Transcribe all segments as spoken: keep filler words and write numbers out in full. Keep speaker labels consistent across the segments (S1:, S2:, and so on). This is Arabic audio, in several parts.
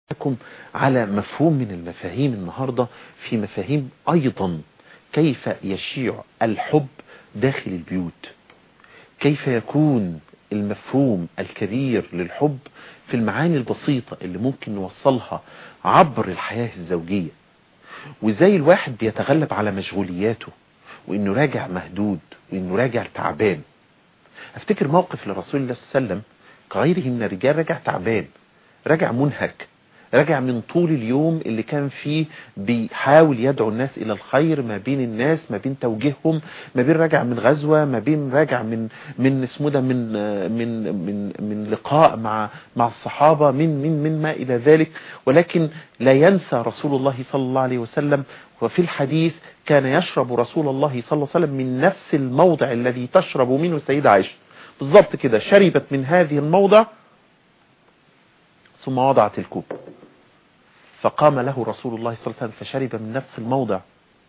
S1: لكم على مفهوم من المفاهيم النهاردة، في مفاهيم أيضا كيف يشيع الحب داخل البيوت، كيف يكون المفهوم الكبير للحب في المعاني البسيطة اللي ممكن نوصلها عبر الحياة الزوجية، وازاي الواحد بيتغلب على مشغولياته، وانه راجع مهدود، وانه راجع تعبان. افتكر موقف لرسول الله صلى الله عليه وسلم كغيره من الرجال، راجع تعبان، راجع منهك، راجع من طول اليوم اللي كان فيه بيحاول يدعو الناس الى الخير ما بين الناس، ما بين توجيههم، ما بين راجع من غزوة، ما بين راجع من من اسمه ده من من من من لقاء مع مع الصحابة، من من من ما الى ذلك. ولكن لا ينسى رسول الله صلى الله عليه وسلم، وفي الحديث كان يشرب رسول الله صلى الله عليه وسلم من نفس الموضع الذي تشرب منه السيدة عائشة بالضبط كده، شربت من هذه الموضع ثم وضعت الكوب، فقام له رسول الله صلى الله عليه وسلم فشرب من نفس الموضع.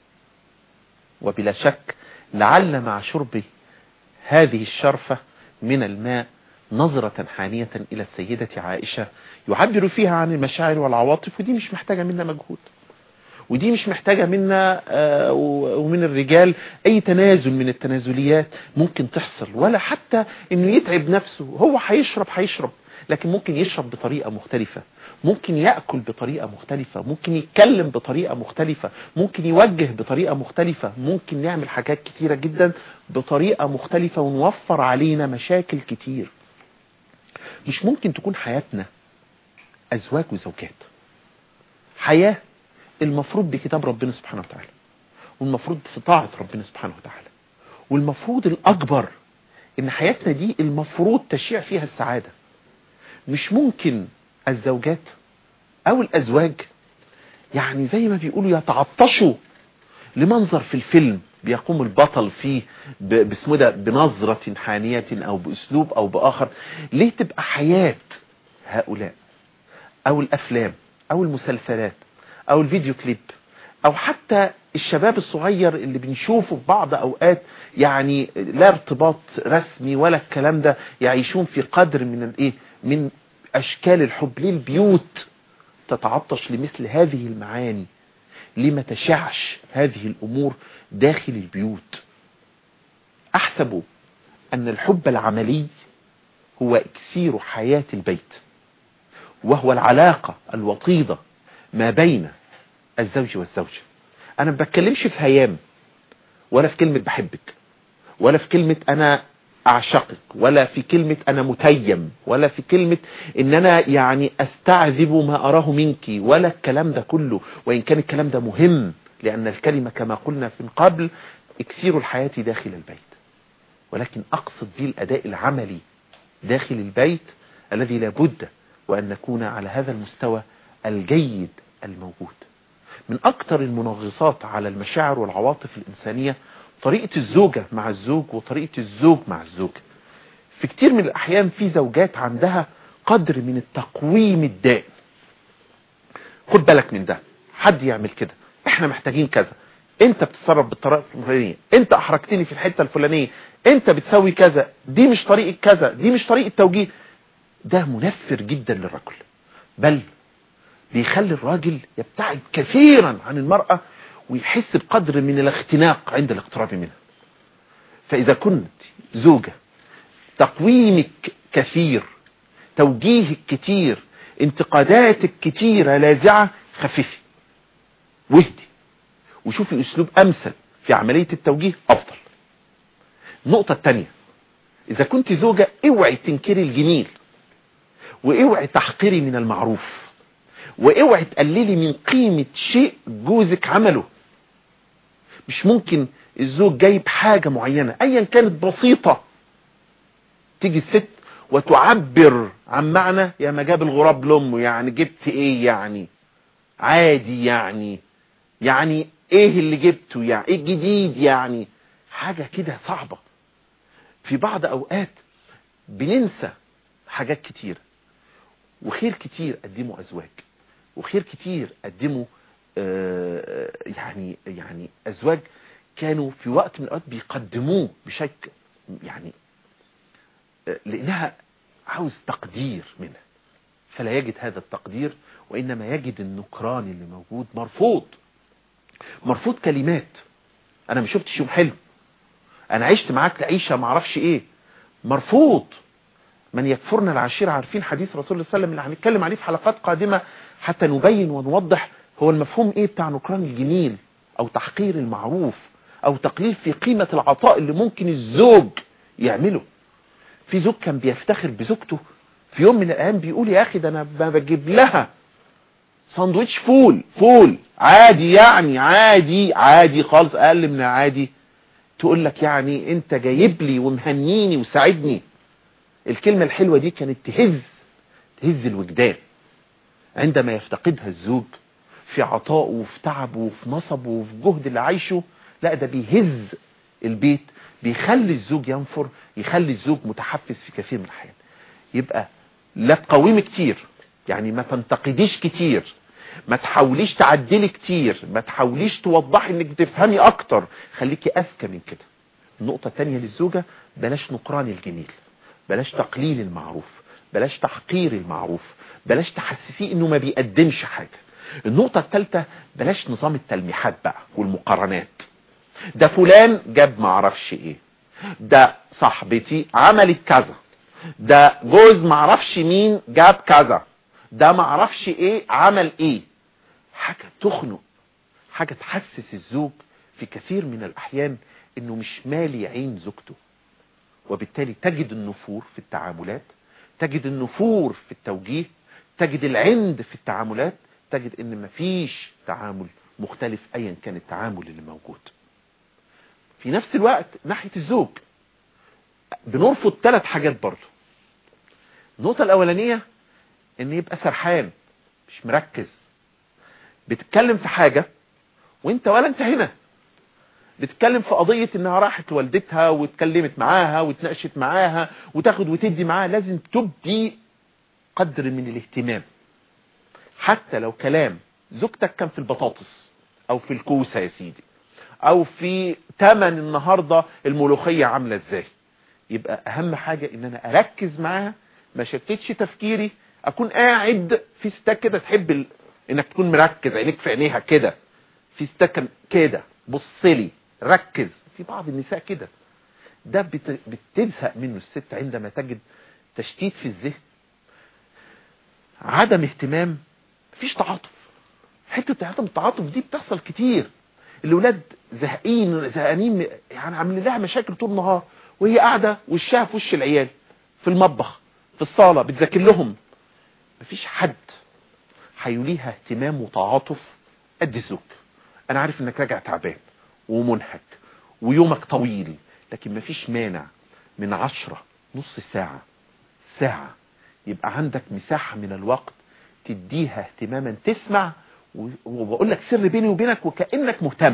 S1: وبلا شك لعل مع شرب هذه الشرفة من الماء نظرة حانية إلى السيدة عائشة يعبر فيها عن المشاعر والعواطف، ودي مش محتاجة منا مجهود، ودي مش محتاجة منا آه ومن الرجال أي تنازل من التنازليات ممكن تحصل، ولا حتى إنه يتعب نفسه. هو هيشرب هيشرب لكن ممكن يشرب بطريقة مختلفة، ممكن يأكل بطريقة مختلفة، ممكن يتكلم بطريقة مختلفة، ممكن يوجه بطريقة مختلفة، ممكن نعمل حاجات كتيرة جدا بطريقة مختلفة ونوفر علينا مشاكل كتير. مش ممكن تكون حياتنا أزواج وزوجات، حياة المفروض بكتاب ربنا سبحانه وتعالى، والمفروض في طاعة ربنا سبحانه وتعالى، والمفروض الأكبر إن حياتنا دي المفروض تشيع فيها السعادة. مش ممكن الزوجات أو الأزواج يعني زي ما بيقولوا يتعطشوا لمنظر في الفيلم بيقوم البطل فيه باسمه ده بنظرة حانية أو بأسلوب أو بآخر. ليه تبقى حياة هؤلاء أو الأفلام أو المسلسلات أو الفيديو كليب أو حتى الشباب الصغير اللي بنشوفه في بعض أوقات يعني لا ارتباط رسمي ولا الكلام ده، يعيشون في قدر من الإيه من أشكال الحب؟ ليه البيوت تتعطش لمثل هذه المعاني؟ لما تشعش هذه الأمور داخل البيوت؟ أحسب أن الحب العملي هو إكسير حياة البيت، وهو العلاقة الوطيدة ما بين الزوج والزوجة. أنا ما بتكلمش في هيام، ولا في كلمة بحبك، ولا في كلمة أنا أعشقك، ولا في كلمة أنا متيم، ولا في كلمة إن أنا يعني أستعذب ما أراه منك، ولا الكلام ده كله. وإن كان الكلام ده مهم، لأن الكلمة كما قلنا في قبل إكسير الحياة داخل البيت، ولكن أقصد به الأداء العملي داخل البيت الذي لابد وأن نكون على هذا المستوى الجيد الموجود. من أكثر المنغصات على المشاعر والعواطف الإنسانية طريقة الزوجة مع الزوج وطريقة الزوج مع الزوج. في كتير من الأحيان في زوجات عندها قدر من التقويم الدائم. خد بالك من ده، حد يعمل كده، احنا محتاجين كذا، انت بتتصرف بالطريقة الفلانية، انت احرجتني في الحتة الفلانية، انت بتسوي كذا، دي مش طريقة كذا، دي مش طريقة توجيه. ده منفر جدا للرجل، بل بيخلي الراجل يبتعد كثيرا عن المرأة ويحس بقدر من الاختناق عند الاقتراب منها. فإذا كنت زوجة تقويمك كثير، توجيهك كتير، انتقاداتك كتيرة لاذعة، خففي واهدي وشوفي أسلوب أمثل في عملية التوجيه أفضل. النقطة الثانية، إذا كنت زوجة اوعي تنكري الجميل، واوعي تحقري من المعروف، واوعي تقللي من قيمة شيء جوزك عمله. مش ممكن الزوج جايب حاجة معينة ايا كانت بسيطة، تيجي الست وتعبر عن معنى يا ما جاب الغراب لامه، يعني جبت ايه يعني، عادي يعني، يعني ايه اللي جبته، يعني ايه الجديد، يعني حاجة كده صعبة. في بعض اوقات بننسى حاجات كتير، وخير كتير قدموا ازواج، وخير كتير قدموا آه يعني يعني ازواج كانوا في وقت من الاوقات بيقدموه بشكل يعني آه لانها عاوز تقدير منها، فلا يجد هذا التقدير وإنما يجد النكران اللي موجود مرفوض. مرفوض كلمات، أنا ما شفتش يوم حلو، أنا عشت معاك لعيشة ما اعرفش إيه، مرفوض. من يكفرنا العشيرة، عارفين حديث رسول الله صلى الله عليه وسلم اللي هنتكلم عليه في حلقات قادمة حتى نبين ونوضح هو المفهوم إيه بتاع نكران الجميل أو تحقير المعروف أو تقليل في قيمة العطاء اللي ممكن الزوج يعمله. في زوج كان بيفتخر بزوجته في يوم من الأيام بيقول يا أخي ده أنا بجيب لها ساندويتش فول فول عادي، يعني عادي عادي خالص، أقل من العادي، تقول لك يعني أنت جايب لي ومهنيني وساعدني. الكلمة الحلوة دي كانت تهز تهز الوجدان عندما يفتقدها الزوج في عطائه وفي تعبه وفي نصبه وفي جهد اللي عايشه. لا، ده بيهز البيت، بيخلي الزوج ينفر، يخلي الزوج متحفز في كثير من الأحيان. يبقى لا تقومي كتير، يعني ما تنتقديش كتير، ما تحاوليش تعدلي كتير، ما تحاوليش توضحي انك بتفهمي اكتر، خليكي اذكى من كده. النقطة الثانية للزوجة، بلاش نكران الجميل، بلاش تقليل المعروف، بلاش تحقير المعروف، بلاش تحسسيه انه ما بيقدمش حاجة. النقطة الثالثة، بلاش نظام التلميحات بقى والمقارنات. ده فلان جاب معرفش ايه، ده صاحبتي عملت كذا، ده جوز معرفش مين جاب كذا، ده معرفش ايه عمل ايه. حاجة تخنق، حاجة تحسس الزوج في كثير من الأحيان انه مش مالي عين زوجته، وبالتالي تجد النفور في التعاملات، تجد النفور في التوجيه، تجد العند في التعاملات، تجد ان مفيش تعامل مختلف ايا كان التعامل اللي موجود. في نفس الوقت ناحية الزوج بنرفض ثلاث حاجات برضو. النقطة الأولانية ان يبقى سرحان مش مركز، بتتكلم في حاجة وانت ولا انت هنا، بتتكلم في قضية انها راحت والدتها واتكلمت معاها واتناقشت معاها وتاخد وتدي معاها. لازم تبدي قدر من الاهتمام، حتى لو كلام زوجتك كان في البطاطس او في الكوسة يا سيدي، او في تمن النهاردة الملوخية عاملة ازاي. يبقى اهم حاجة ان انا اركز معاها، ما شتتش تفكيري، اكون قاعد في ستاك كده، تحب ال... انك تكون مركز، عينيك في عينيها كده، في ستاك كده، بصلي ركز. في بعض النساء كده، ده بت... بتزهق منه الست عندما تجد تشتيت في الذهن، عدم اهتمام، مفيش تعاطف. حته عدم التعاطف دي بتحصل كتير. الاولاد زهقين زهقانين، يعني عاملين لها مشاكل طول النهار وهي قاعده وشها في وش العيال في المطبخ في الصاله بتذاكر لهم. مفيش حد هيوليها اهتمام وتعاطف قد الزوج. انا عارف انك راجع تعبان ومنهك ويومك طويل، لكن مفيش مانع من عشرة نص ساعة ساعة يبقى عندك مساحة من الوقت تديها اهتماما، تسمع، وبقول لك سر بيني وبينك وكأنك مهتم،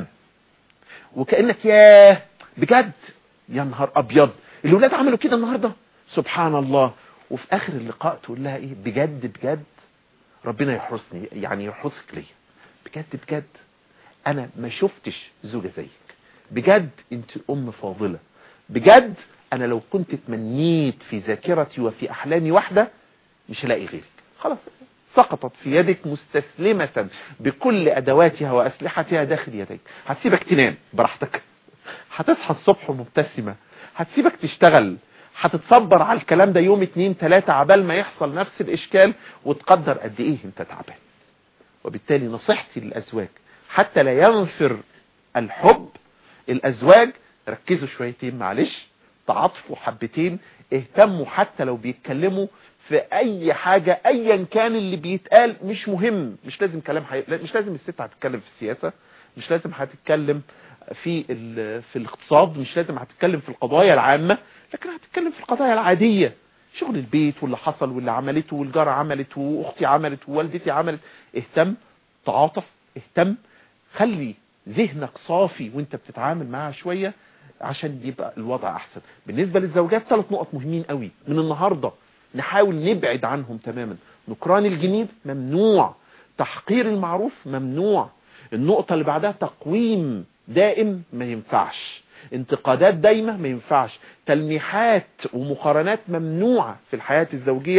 S1: وكأنك ياه بجد يا نهار ابيض الولاد عملوا كده النهاردة سبحان الله. وفي اخر اللقاء تقول لها ايه، بجد بجد ربنا يحرسني، يعني يحرسك ليا، بجد بجد انا ما شفتش زوجة زيك، بجد انت ام فاضلة، بجد انا لو كنت تمنيت في ذاكرتي وفي احلامي واحدة مش هلاقي غيرك. خلاص سقطت في يدك مستسلمة بكل ادواتها واسلحتها داخل يديك. هتسيبك تنام براحتك، هتصحى الصبح مبتسمة، هتسيبك تشتغل، هتتصبر على الكلام ده يوم اتنين تلاتة عبال ما يحصل نفس الاشكال وتقدر قد ايه انت تعبان. وبالتالي نصيحتي للازواج حتى لا ينفر الحب، الازواج ركزوا شويتين معلش، تعاطفوا حبتين، اهتموا حتى لو بيتكلموا في اي حاجة ايا كان اللي بيتقال، مش مهم، مش لازم كلام حي... مش لازم الست هتتكلم في السياسة، مش لازم هتتكلم في ال... في الاقتصاد، مش لازم هتتكلم في القضايا العامة، لكن هتتكلم في القضايا العادية، شغل البيت واللي حصل واللي عملته والجارة عملت واختي عملت ووالدتي عملت. اهتم، تعاطف، اهتم، خلي ذهنك صافي وانت بتتعامل معها شوية عشان يبقى الوضع احسن. بالنسبة للزوجات ثلاث نقط مهمين قوي من النهاردة نحاول نبعد عنهم تماما. نكران الجميل ممنوع، تحقير المعروف ممنوع. النقطة اللي بعدها تقويم دائم ما ينفعش، انتقادات دايمة ما ينفعش، تلميحات ومقارنات ممنوعة في الحياة الزوجية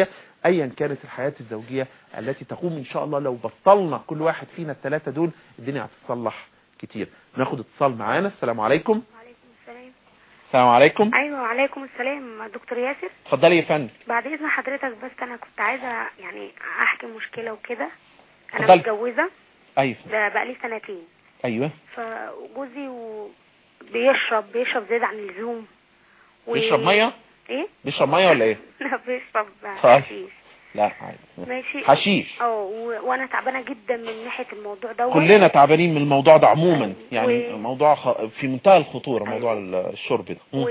S1: ايا كانت الحياة الزوجية التي تقوم ان شاء الله. لو بطلنا كل واحد فينا الثلاثة دول الدنيا هتتصلح كتير. ناخد اتصال معانا. السلام عليكم.
S2: وعليكم السلام.
S1: السلام عليكم.
S2: ايوه وعليكم السلام دكتور ياسر.
S1: اتفضلي يا فندم.
S2: بعد اذن حضرتك بس انا كنت عايزه يعني احكي مشكله وكده. انا
S1: اتفضلي.
S2: متجوزه.
S1: ايوه.
S2: ده بقى لي سنتين.
S1: ايوه.
S2: فجوزي و... بيشرب بيشرب زياده عن اللزوم.
S1: و... بيشرب ميه؟
S2: ايه؟
S1: بيشرب ميه ولا ايه؟
S2: لا بيشرب
S1: طيب.
S2: حشيش.
S1: لا عادي.
S2: ماشي.
S1: حشيش.
S2: اه و... وانا تعبانه جدا من ناحيه الموضوع ده.
S1: كلنا تعبانين من الموضوع ده عموما. يعني
S2: و...
S1: موضوع خ... في منتهى الخطوره. موضوع أيوة. الشرب ده.
S2: و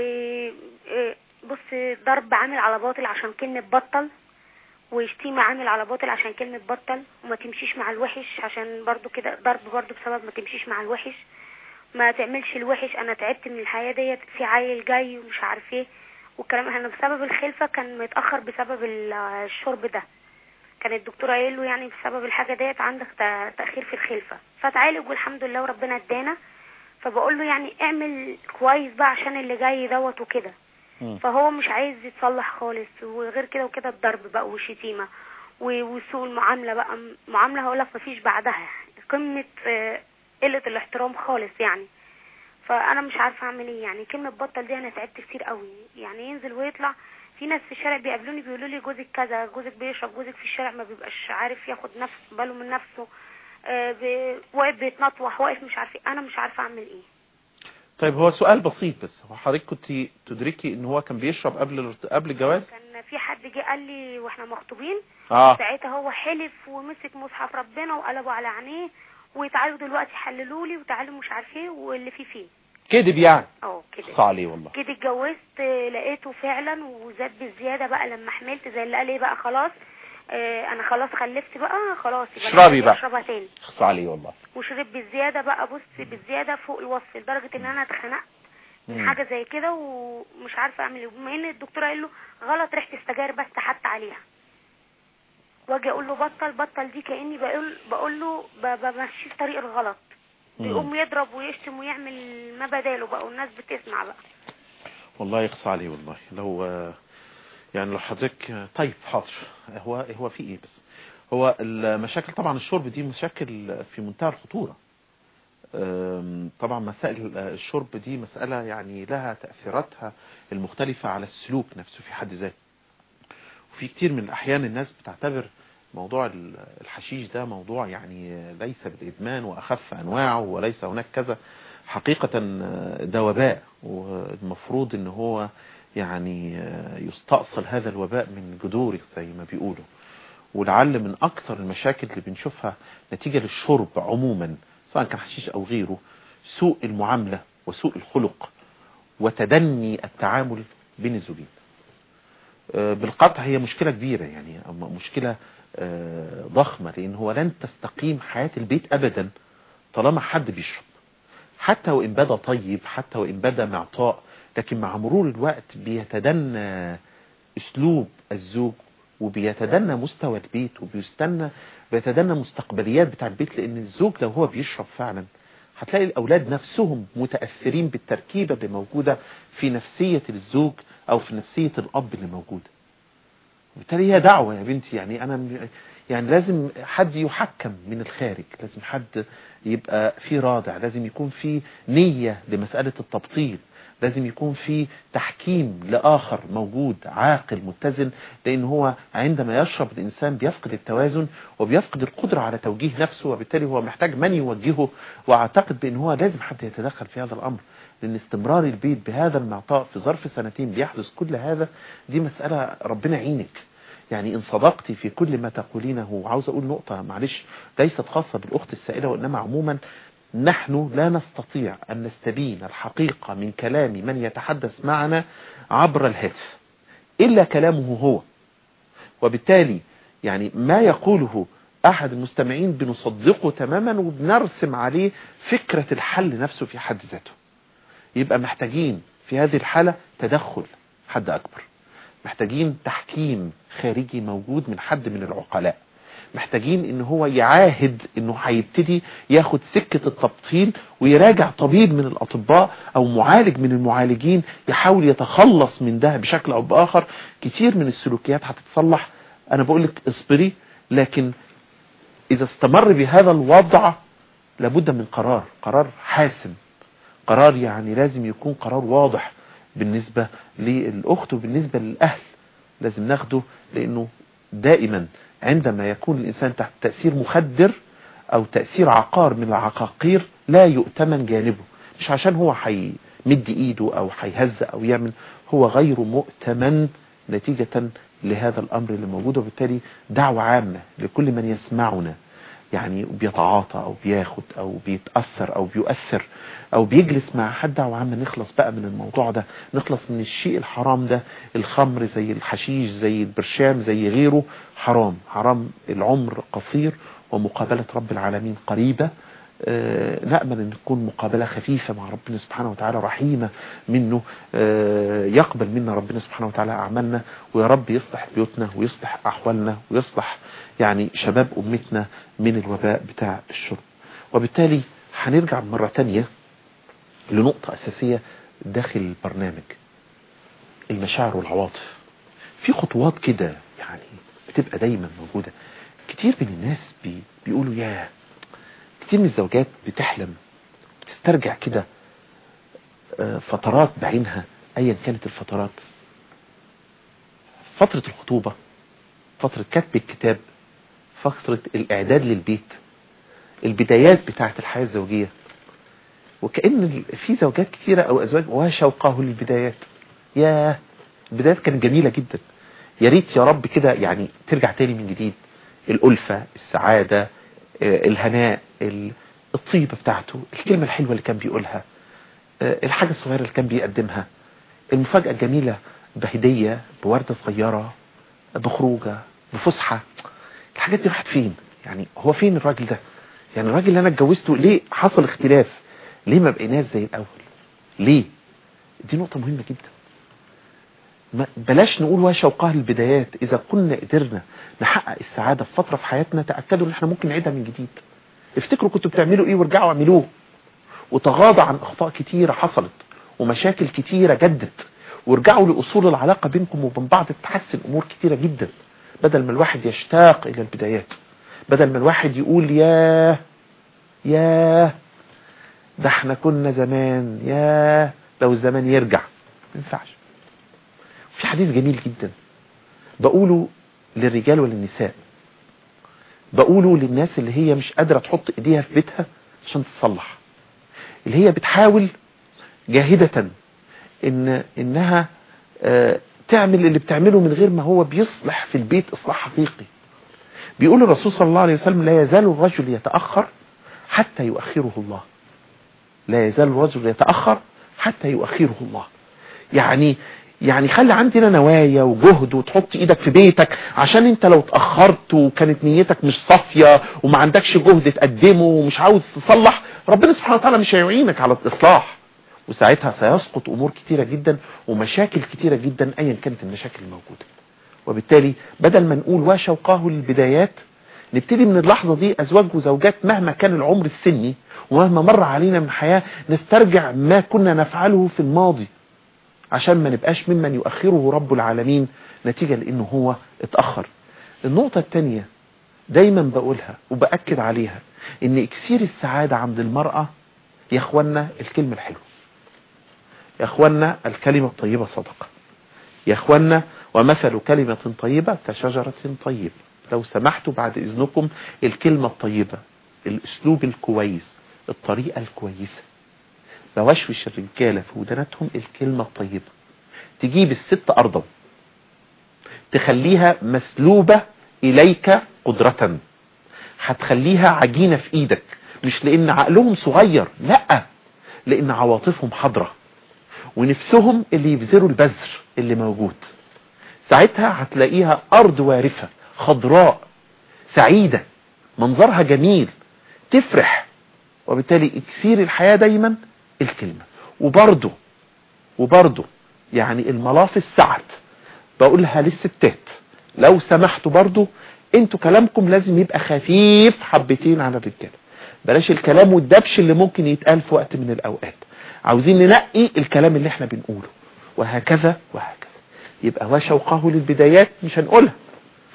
S2: بص ضرب عامل على باطل عشان كلمه بطل، وشتيمة عامل على باطل عشان كلمة بطل، وما تمشيش مع الوحش عشان برضو كده ضرب برضو بسبب ما تمشيش مع الوحش، ما تعملش الوحش، انا تعبت من الحياة ديت، في عيل جاي ومش عارف ايه والكلام. انا بسبب الخلفة كان متأخر بسبب الشرب ده، كان الدكتور قايل له يعني بسبب الحاجة ديت عندك تأخير في الخلفة، فتعالج والحمد لله وربنا ادانا. فبقول له يعني اعمل كويس بقى عشان اللي جاي دوت وكده. فهو مش عايز يتصلح خالص، وغير كده وكده الضرب بقى والشتيمه وسوء المعامله بقى. معامله هقول لك مفيش بعدها، قمه قله الاحترام خالص يعني. فانا مش عارفه اعمل ايه يعني. كلمه بطل دي انا تعبت كتير قوي يعني. ينزل ويطلع، في ناس في الشارع بيقابلوني بيقولوا لي جوزك كذا، جوزك بيشرب، جوزك في الشارع ما بيبقاش عارف ياخد نفس باله من نفسه، واقف بيتنطوح، واقف مش عارف ايه. انا مش عارفه اعمل ايه.
S1: طيب هو سؤال بسيط بس، هو حضرتك كنت تدركي ان هو كان بيشرب قبل قبل الجواز؟
S2: كان في حد جه قال لي واحنا مخطوبين.
S1: اه
S2: ساعتها هو حلف ومسك مصحف ربنا وقلبوا على عينيه، وتعالوا دلوقتي حللوا لي وتعالوا مش عارف ايه واللي فيه فيه.
S1: كذب يعني؟
S2: اه كده.
S1: صح عليه والله.
S2: كده اتجوزت لقيته فعلا وزاد بالزياده بقى لما حملت، زي اللي قال ايه بقى خلاص آه انا خلاص خلفت بقى خلاص
S1: اشربي بقى.
S2: اشربها تاني.
S1: صح عليه والله.
S2: وشرب بالزياده بقى، بص بالزياده فوق الوصف، لدرجه ان انا اتخنقت من حاجه زي كده ومش عارفه اعمل ايه. بما ان الدكتور قال له غلط ريحه السجاير بس حتى عليها، واجي اقول له بطل بطل دي كاني بقول بقول له بمشيه في طريق الغلط، بيقوم يضرب ويشتم ويعمل ما بداله بقى، والناس بتسمع بقى.
S1: والله يقصى عليه والله. لو يعني لو حضرتك طيب حاضر. هو هو في ايه بس، هو المشاكل طبعا الشرب دي مشاكل في منتهى الخطوره. طبعا مسائل الشرب دي مسألة يعني لها تأثيراتها المختلفة على السلوك نفسه في حد ذاته. وفي كتير من الأحيان الناس بتعتبر موضوع الحشيش ده موضوع يعني ليس بالإدمان وأخف أنواعه وليس هناك كذا. حقيقة ده وباء، والمفروض ان هو يعني يستأصل هذا الوباء من جذوره زي ما بيقولوا. ولعل من أكثر المشاكل اللي بنشوفها نتيجة للشرب عموما سواء كان حشيش أو غيره سوء المعاملة وسوء الخلق وتدني التعامل بين الزوجين. بالقطع هي مشكلة كبيرة يعني، مشكلة ضخمة، لأن هو لن تستقيم حياة البيت أبدا طالما حد بيشرب، حتى وإن بدا طيب، حتى وإن بدا معطاء، لكن مع مرور الوقت بيتدنى أسلوب الزوج وبيتدنى مستوى البيت وبيستنى بيتدنى مستقبليات بتاع البيت. لأن الزوج لو هو بيشرب فعلا هتلاقي الأولاد نفسهم متأثرين بالتركيبة اللي موجودة في نفسية الزوج أو في نفسية الأب اللي موجودة. وبالتالي هي دعوة يا بنتي يعني. أنا يعني لازم حد يحكم من الخارج، لازم حد يبقى في رادع، لازم يكون في نية لمسألة التبطيل، لازم يكون في تحكيم لآخر موجود عاقل متزن. لأن هو عندما يشرب الإنسان بيفقد التوازن وبيفقد القدرة على توجيه نفسه، وبالتالي هو محتاج من يوجهه. وأعتقد بأن هو لازم حد يتدخل في هذا الأمر، لأن استمرار البيت بهذا المعطاء في ظرف سنتين بيحدث كل هذا، دي مسألة ربنا يعينك. يعني إن صدقتي في كل ما تقولينه. وعاوز أقول نقطة معلش ليست خاصة بالأخت السائلة، وإنما عموما نحن لا نستطيع أن نستبين الحقيقة من كلام من يتحدث معنا عبر الهاتف إلا كلامه هو. وبالتالي يعني ما يقوله أحد المستمعين بنصدقه تماما وبنرسم عليه فكرة الحل نفسه في حد ذاته. يبقى محتاجين في هذه الحالة تدخل حد أكبر، محتاجين تحكيم خارجي موجود من حد من العقلاء، محتاجين ان هو يعاهد انه هيبتدي ياخد سكة التبطيل ويراجع طبيب من الاطباء او معالج من المعالجين يحاول يتخلص من ده بشكل او باخر. كتير من السلوكيات هتتصلح انا بقول لك اصبري، لكن اذا استمر بهذا الوضع لابد من قرار، قرار حاسم، قرار يعني لازم يكون قرار واضح بالنسبة للأخت وبالنسبة للأهل، لازم ناخده، لأنه دائما عندما يكون الإنسان تحت تأثير مخدر أو تأثير عقار من العقاقير لا يؤتمن جانبه، مش عشان هو هيمد إيده أو هيهز أو يعمل، هو غير مؤتمن نتيجة لهذا الأمر اللي موجود. وبالتالي دعوة عامة لكل من يسمعنا، يعني بيتعاطى أو بياخد أو بيتأثر أو بيؤثر أو بيجلس مع حد، دعوة عامة نخلص بقى من الموضوع ده، نخلص من الشيء الحرام ده. الخمر زي الحشيش زي البرشام زي غيره حرام، حرام. العمر قصير ومقابلة رب العالمين قريبة. آه نأمل أن تكون مقابلة خفيفة مع ربنا سبحانه وتعالى، رحيمة منه. آه يقبل منا ربنا سبحانه وتعالى أعمالنا، ويا رب يصلح بيوتنا ويصلح أحوالنا ويصلح يعني شباب أمتنا من الوباء بتاع الشرب. وبالتالي هنرجع مرة تانية لنقطة أساسية داخل البرنامج، المشاعر والعواطف. في خطوات كده يعني بتبقى دايما موجودة. كتير من الناس بي بيقولوا يا كتير من الزوجات بتحلم بتسترجع كده فترات بعينها، ايا كانت الفترات، فترة الخطوبة، فترة كتب الكتاب، فترة الاعداد للبيت، البدايات بتاعة الحياة الزوجية. وكأن في زوجات كتيرة او ازواج وشوقه للبدايات، يا البدايات كانت جميلة جدا، يا ريت يا رب كده يعني ترجع تاني من جديد. الألفة، السعادة، الهناء، الطيبة بتاعته، الكلمة الحلوة اللي كان بيقولها، الحاجة الصغيرة اللي كان بيقدمها، المفاجأة الجميلة بهدية، بوردة صغيرة، بخروجة، بفسحة. الحاجات دي راحت فين؟ يعني هو فين الراجل ده؟ يعني الراجل اللي انا اتجوزته ليه حصل اختلاف؟ ليه ما بقيناش زي الاول؟ ليه؟ دي نقطة مهمة جدا. ما بلاش نقول وشوقها للبدايات. اذا كنا قدرنا نحقق السعادة في فترة في حياتنا، تأكدوا ان احنا ممكن نعيدها من جديد. افتكروا كنتوا بتعملوا ايه وارجعوا اعملوه، وتغاضى عن اخطاء كتيرة حصلت ومشاكل كتيرة جدت، وارجعوا لأصول العلاقة بينكم وبين بعض، تتحسن امور كتيرة جدا. بدل ما الواحد يشتاق الى البدايات، بدل ما الواحد يقول ياه ياه ده احنا كنا زمان، ياه لو الزمان يرجع. ما ينفعش. في حديث جميل جدا بقوله للرجال وللنساء، بقوله للناس اللي هي مش قادرة تحط ايديها في بيتها عشان تصلح، اللي هي بتحاول جاهدة إن إنها آه تعمل اللي بتعمله من غير ما هو بيصلح في البيت إصلاح حقيقي. بيقول الرسول صلى الله عليه وسلم: لا يزال الرجل يتأخر حتى يؤخره الله. لا يزال الرجل يتأخر حتى يؤخره الله. يعني يعني خلي عندنا نوايا وجهد، وتحط ايدك في بيتك، عشان انت لو اتأخرت وكانت نيتك مش صافية وما عندكش جهد تقدمه ومش عاوز تصلح، ربنا سبحانه وتعالى مش هيعينك على الإصلاح، وساعتها سيسقط امور كتيرة جدا ومشاكل كتيرة جدا ايا كانت المشاكل الموجودة. وبالتالي بدل ما نقول وشوقاه للبدايات، نبتدي من اللحظة دي ازواج وزوجات مهما كان العمر السني ومهما مر علينا من حياة، نسترجع ما كنا نفعله في الماضي عشان ما نبقاش ممن يؤخره رب العالمين نتيجة لانه هو اتأخر. النقطة التانية دايما بقولها وبأكد عليها، ان اكسير السعادة عند المرأة يا اخوانا الكلمة الحلوة، يا اخوانا الكلمة الطيبة صدقة، يا اخوانا ومثل كلمة طيبة كشجرة طيبة. لو سمحتوا بعد اذنكم، الكلمة الطيبة، الاسلوب الكويس، الطريقة الكويسة. بوشوش الرجالة في ودناتهم الكلمة الطيبة. تجيب الست أرضا تخليها مسلوبة إليك قدرة، هتخليها عجينة في إيدك، مش لأن عقلهم صغير، لا، لأن عواطفهم حضرة ونفسهم اللي يبذروا البذر اللي موجود. ساعتها هتلاقيها أرض وارفة خضراء سعيدة، منظرها جميل تفرح. وبالتالي اكسير الحياة دايما الكلمة. وبرضو وبرضو يعني الملاف السعد بقولها للستات، لو سمحتوا برضو انتوا كلامكم لازم يبقى خفيف حبتين على الرجال. بلاش الكلام والدبش اللي ممكن يتقال في وقت من الاوقات. عاوزين ننقي الكلام اللي احنا بنقوله، وهكذا وهكذا. يبقى وشوقه للبدايات مش هنقولها،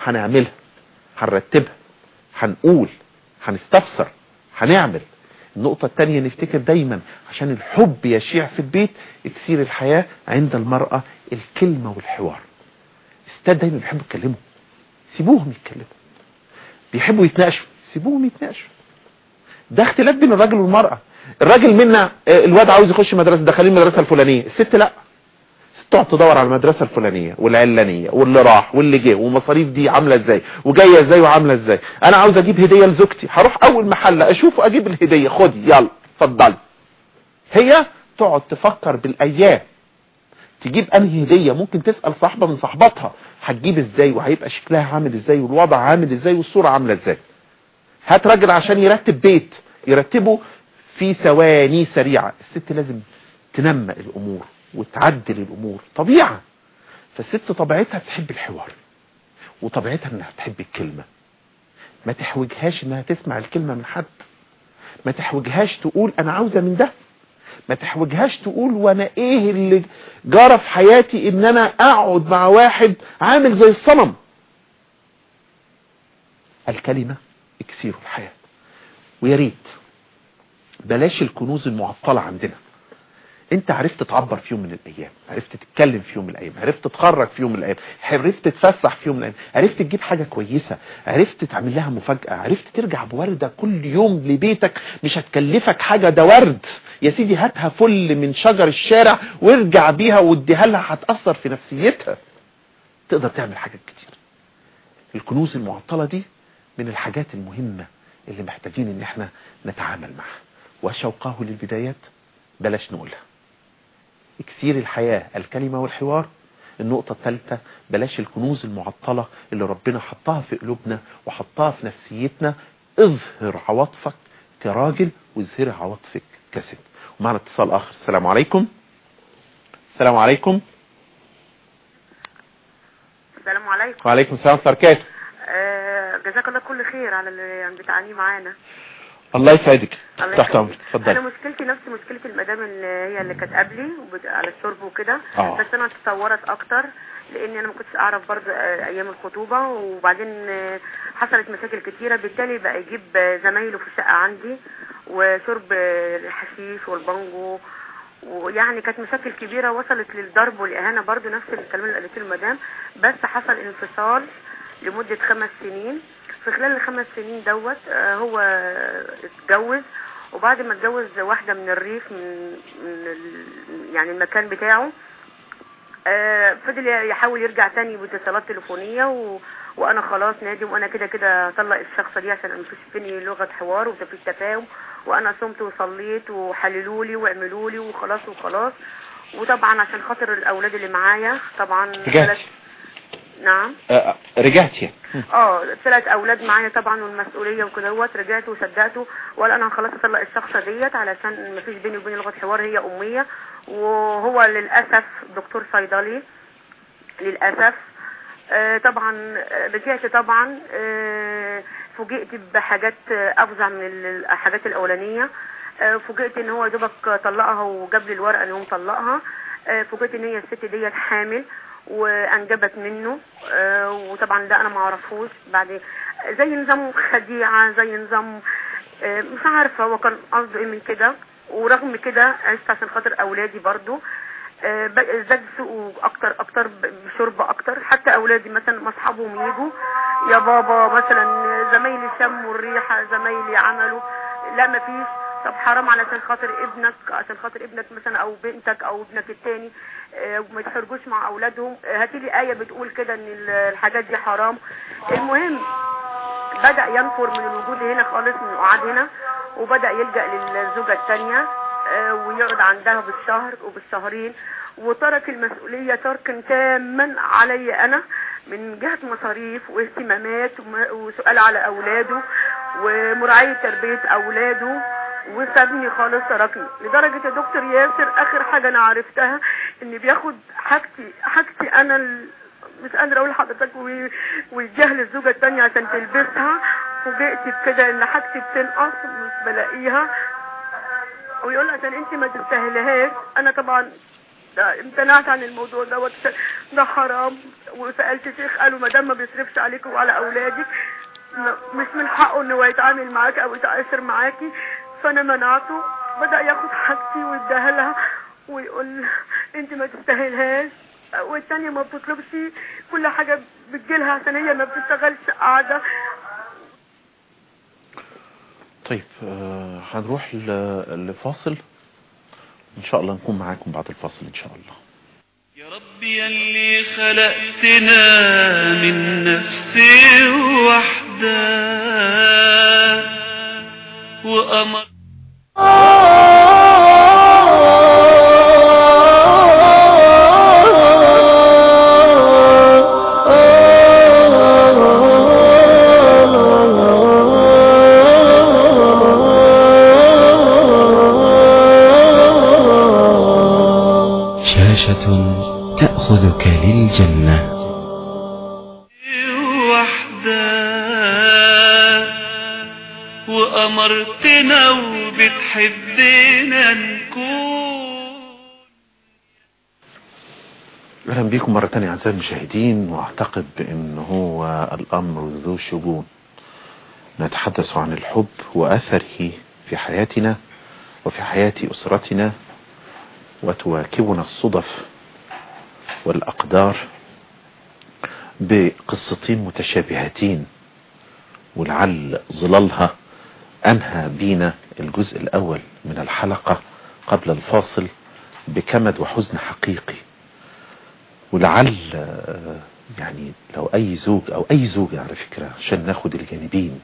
S1: هنعملها، هنرتبها، هنقول، هنستفسر، هنعمل. النقطة التانية نفتكر دايما عشان الحب يشيع في البيت اكسير الحياة عند المرأة الكلمة والحوار. الستات دايما بيحبوا يتكلموا، سيبوهم يتكلموا. بيحبوا يتناقشوا، سيبوهم يتناقشوا. ده اختلاف بين الراجل والمرأة. الراجل منا الواد عاوز يخش مدرسة، دخلين المدرسة الفلانية، الست لا، الست تقعد تدور على المدرسة الفلانية والعلانية واللي راح واللي جه والمصاريف دي عاملة ازاي وجاية ازاي وعاملة ازاي. انا عاوز اجيب هدية لزوجتي، هروح اول محل اشوفه اجيب الهدية، خدي يلا اتفضلي. هي تقعد تفكر بالايام تجيب انهي هدية. ممكن تسأل صاحبة من صاحباتها هتجيب ازاي وهيبقى شكلها عامل ازاي والوضع عامل ازاي والصورة عاملة ازاي. هات راجل عشان يرتب بيت يرتبه في ثواني سريعة. الست لازم تنمى الامور وتعدل الامور، طبيعة. فالست طبيعتها تحب الحوار وطبيعتها انها تحب الكلمة. ما تحوجهاش انها تسمع الكلمة من حد، ما تحوجهاش تقول انا عاوزة من ده، ما تحوجهاش تقول وانا ايه اللي جرى في حياتي ان انا اقعد مع واحد عامل زي الصنم. الكلمة اكسير الحياة. ويا ريت بلاش الكنوز المعطلة عندنا. انت عرفت تعبر في يوم من الايام، عرفت تتكلم في يوم من الايام، عرفت تتخرج في يوم من الايام، عرفت تتفسح في يوم من الايام، عرفت تجيب حاجة كويسة، عرفت تعمل لها مفاجأة، عرفت ترجع بوردة كل يوم لبيتك مش هتكلفك حاجة، ده ورد يا سيدي، هاتها فل من شجر الشارع وارجع بيها واديها لها، هتأثر في نفسيتها. تقدر تعمل حاجات كتير. الكنوز المعطلة دي من الحاجات المهمة اللي محتاجين ان احنا نتعامل معها. وشوقاه للبدايات بلاش نقولها. اكسير الحياة الكلمة والحوار. النقطة الثالثة بلاش الكنوز المعطلة اللي ربنا حطها في قلوبنا وحطها في نفسيتنا. اظهر عواطفك كراجل واظهر عواطفك كست. ومعنا اتصال اخر. السلام عليكم. السلام عليكم.
S2: السلام عليكم.
S1: وعليكم السلام ورحمة الله وبركاته.
S2: آه جزاك الله كل خير على اللي بتعانيه معانا.
S1: الله يسعدك. تحت امرك. اتفضل.
S2: انا مشكلتي نفس مشكله المدام اللي هي اللي كانت قبلي على الشرب وكده، بس انا اتطورت اكتر لان انا ما كنتش اعرف برضه ايام الخطوبه، وبعدين حصلت مشاكل كتيره، بالتالي بقى يجيب زمايله في الشقه عندي وشرب الحشيش والبانجو، ويعني كانت مشاكل كبيره وصلت للضرب والاهانه، برضه نفس الكلام اللي قالته المدام. بس حصل انفصال لمده خمس سنين. في خلال الخمس سنين دوت هو اتجوز، وبعد ما اتجوز واحدة من الريف من, من يعني المكان بتاعه، فضل يحاول يرجع تاني باتصالات تليفونية، و... وانا خلاص نادم، وانا كده كده اطلق الشخصة دي عشان مفيش فيني لغة حوار ومفيش تفاهم، وانا صمت وصليت وحللوا لي واعملوا لي وخلاص وخلاص. وطبعا عشان خاطر الاولاد اللي معايا طبعا ثلاث. نعم.
S1: أه رجعت يعني.
S2: اه ثلاث اولاد معايا طبعا والمسؤوليه وكدهوت، رجعت وصدقته وقال انا خلاص اطلق الشخصه ديت علشان مفيش بيني وبين لغه حوار، هي اميه، وهو للاسف دكتور صيدلي للاسف. آه طبعا رجعت طبعا آه فوجئت بحاجات افظع من الحاجات الاولانيه. آه فوجئت ان هو دوبك طلقها وجاب لي الورقه ان هو مطلقها. آه فوجئت ان هي الست ديت حامل وانجبت منه. آه وطبعا ده انا ما اعرفوش، بعد زي نظام خديعه، زي نظام آه مش عارفه هو كان قصده ايه من كده. ورغم كده عشت عشان خاطر اولادي برضو. آه زاد سوء اكتر اكتر بشرب اكتر، حتى اولادي مثلا اصحابهم يجوا يا بابا مثلا زمايلي شموا الريحه، زمايلي عملوا، لا ما فيش. طب حرام علشان خاطر ابنك، عشان خاطر ابنك مثلا او بنتك او ابنك التاني اه ما يتحرجوش مع اولادهم. اه هاتي لي ايه بتقول كده ان الحاجات دي حرام. المهم بدأ ينفر من الوجود هنا خالص، من القعاد هنا، وبدأ يلجأ للزوجة التانية اه ويقعد عندها بالشهر وبالشهرين، وترك المسؤولية تركا تاما علي انا من جهة مصاريف واهتمامات وسؤال على اولاده ومراعية تربية اولاده، وسابني خالص تركني. لدرجة يا دكتور ياسر اخر حاجة انا عرفتها ان بياخد حاجتي حاجتي انا ال... مش قادرة اقول لحضرتك، ويجهل الزوجة التانية عشان تلبسها. فوجئت بكده ان حاجتي بتنقص مش بلاقيها، ويقول عشان انت ما تستاهلهاش. انا طبعا
S3: امتنعت عن الموضوع ده، ده حرام. وسألت شيخ قالوا ما دام ما بيصرفش عليك وعلى اولادك مش من حقه انه يتعامل معاك او يتعاشر معاكي. فانا منعته، بدأ ياخد حاجتي ويديها لها ويقول انت ما تستاهلهاش، والتانية ما بتطلبش، كل حاجة بتجيلها عشان هي ما بتشتغلش قاعدة.
S1: طيب آه هنروح لفاصل ان شاء الله، نكون معاكم بعد الفاصل ان شاء الله.
S4: يا ربي اللي خلقتنا من نفس واحدة وأمر
S5: تأخذك للجنة
S4: وحدة وأمرتنا وبتحبنا نكون.
S1: أهلا بكم مرة تانية أعزائي المشاهدين، وأعتقد بأن هو الأمر ذو شجون. نتحدث عن الحب وأثره في حياتنا وفي حياة أسرتنا، وتواكبنا الصدف والأقدار بقصتين متشابهتين، ولعل ظلالها أنهى بينا الجزء الأول من الحلقة قبل الفاصل بكمد وحزن حقيقي. ولعل يعني لو أي زوج أو أي زوجة على فكرة، عشان ناخد الجانبين،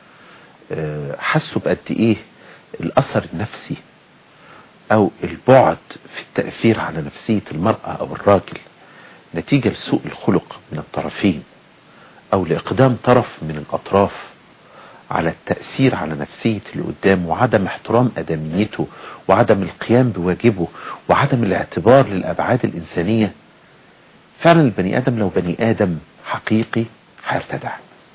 S1: حسوا بقد إيه الأثر النفسي أو البعد في التأثير على نفسية المرأة أو الراجل نتيجة لسوء الخلق من الطرفين، أو لإقدام طرف من الأطراف على التأثير على نفسية اللي قدام، وعدم احترام أدميته، وعدم القيام بواجبه، وعدم الاعتبار للأبعاد الإنسانية. فعلا البني آدم لو بني آدم حقيقي هيرتدع.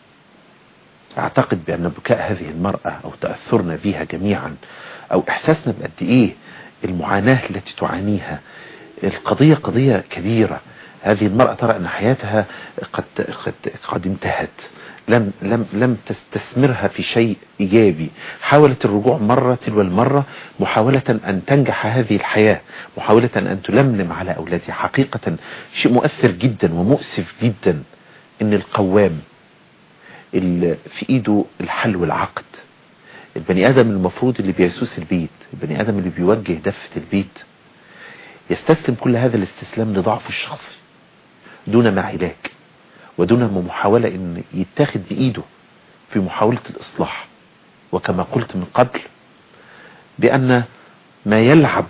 S1: أعتقد بأن بكاء هذه المرأة أو تأثرنا بها جميعا، أو إحساسنا بقد إيه المعاناة التي تعانيها، القضية قضية كبيرة. هذه المرأة ترى أن حياتها قد قد قد انتهت، لم لم لم تستثمرها في شيء إيجابي. حاولت الرجوع مرة تلو المرة، محاولة أن تنجح هذه الحياة، محاولة أن تلملم على أولادها. حقيقة شيء مؤثر جدا ومؤسف جدا أن القوام اللي في إيده الحل والعقد، البني آدم المفروض اللي بيسوس البيت، البني آدم اللي بيوجه دفة البيت، يستسلم كل هذا الاستسلام لضعفه الشخصي دون ما علاج، ودون ما محاولة ان يتاخد بإيده في محاولة الإصلاح. وكما قلت من قبل بأن ما يلعب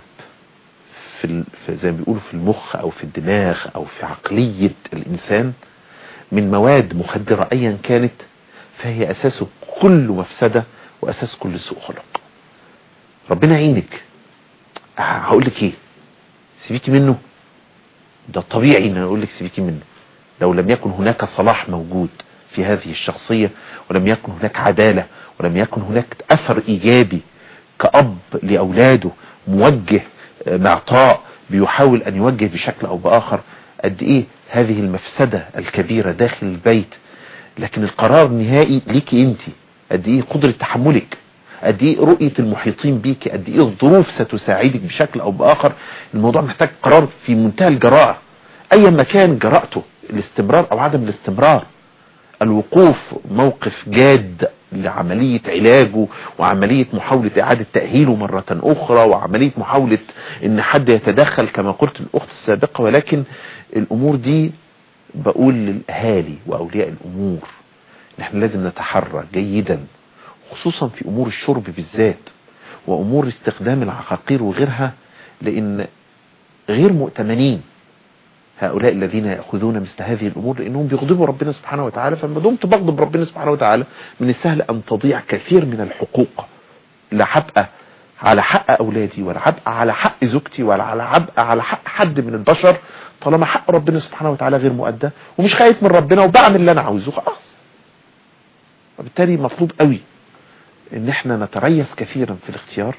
S1: في زي ما بيقولوا في المخ أو في الدماغ أو في عقلية الإنسان من مواد مخدرة أيا كانت، فهي أساس كل مفسدة وأساس كل سوء خلق. ربنا يعينك. هقول لك ايه، سيبيكي منه. ده طبيعي ان اقول لك سيبيكي منه لو لم يكن هناك صلاح موجود في هذه الشخصية، ولم يكن هناك عدالة، ولم يكن هناك اثر ايجابي كأب لاولاده، موجه معطاء بيحاول ان يوجه بشكل او باخر. قد ايه هذه المفسدة الكبيرة داخل البيت. لكن القرار النهائي ليكي انت. قد ايه قدرة تحملك، قد ايه رؤية المحيطين بيك، قد ايه الظروف ستساعدك بشكل او باخر. الموضوع محتاج قرار في منتهى الجراءة، ايا ما كان جراءته، الاستمرار او عدم الاستمرار، الوقوف موقف جاد لعملية علاجه، وعملية محاولة اعادة تأهيله مرة اخرى، وعملية محاولة ان حد يتدخل كما قلت الاخت السابقة. ولكن الامور دي بقول للاهالي واولياء الامور نحن لازم نتحرى جيدا، خصوصا في امور الشرب بالذات، وامور استخدام العقاقير وغيرها، لان غير مؤتمنين هؤلاء الذين يأخذون مثل هذه الامور، لانهم بيغضبوا ربنا سبحانه وتعالى. فما دمت بغضب ربنا سبحانه وتعالى، من السهل ان تضيع كثير من الحقوق. لا حبقى على حق اولادي، ولا حبقى على حق زوجتي، ولا على حبقى على حق حد من البشر، طالما حق ربنا سبحانه وتعالى غير مؤدى، ومش خايف من ربنا وبعمل اللي انا عاوزه خلاص. وبالتالي مطلوب قوي ان احنا نتريث كثيرا في الاختيار،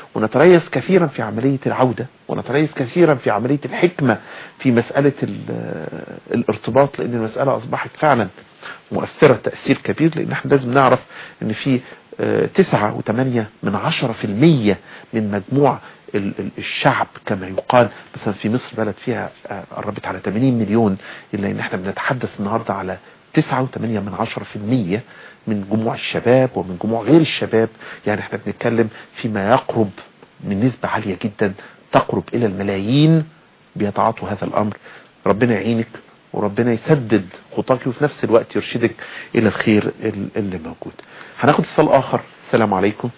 S1: ونتريث كثيرا في عملية العودة، ونتريث كثيرا في عملية الحكمة في مسألة الارتباط، لأن المسألة أصبحت فعلا مؤثرة تأثير كبير. لأن احنا لازم نعرف أن في تسعة وثمانية من عشرة في المية من مجموع الشعب كما يقال. مثلا في مصر بلد فيها قربت على ثمانين مليون، إلا أن احنا بنتحدث النهاردة على تسعة وثمانية من عشرة في المية من جموع الشباب ومن جموع غير الشباب. يعني احنا بنتكلم فيما يقرب من نسبة عالية جدا تقرب إلى الملايين بيتعاطوا هذا الأمر. ربنا يعينك وربنا يسدد خطاك وفي نفس الوقت يرشدك إلى الخير اللي موجود. هناخد اتصال آخر. السلام عليكم.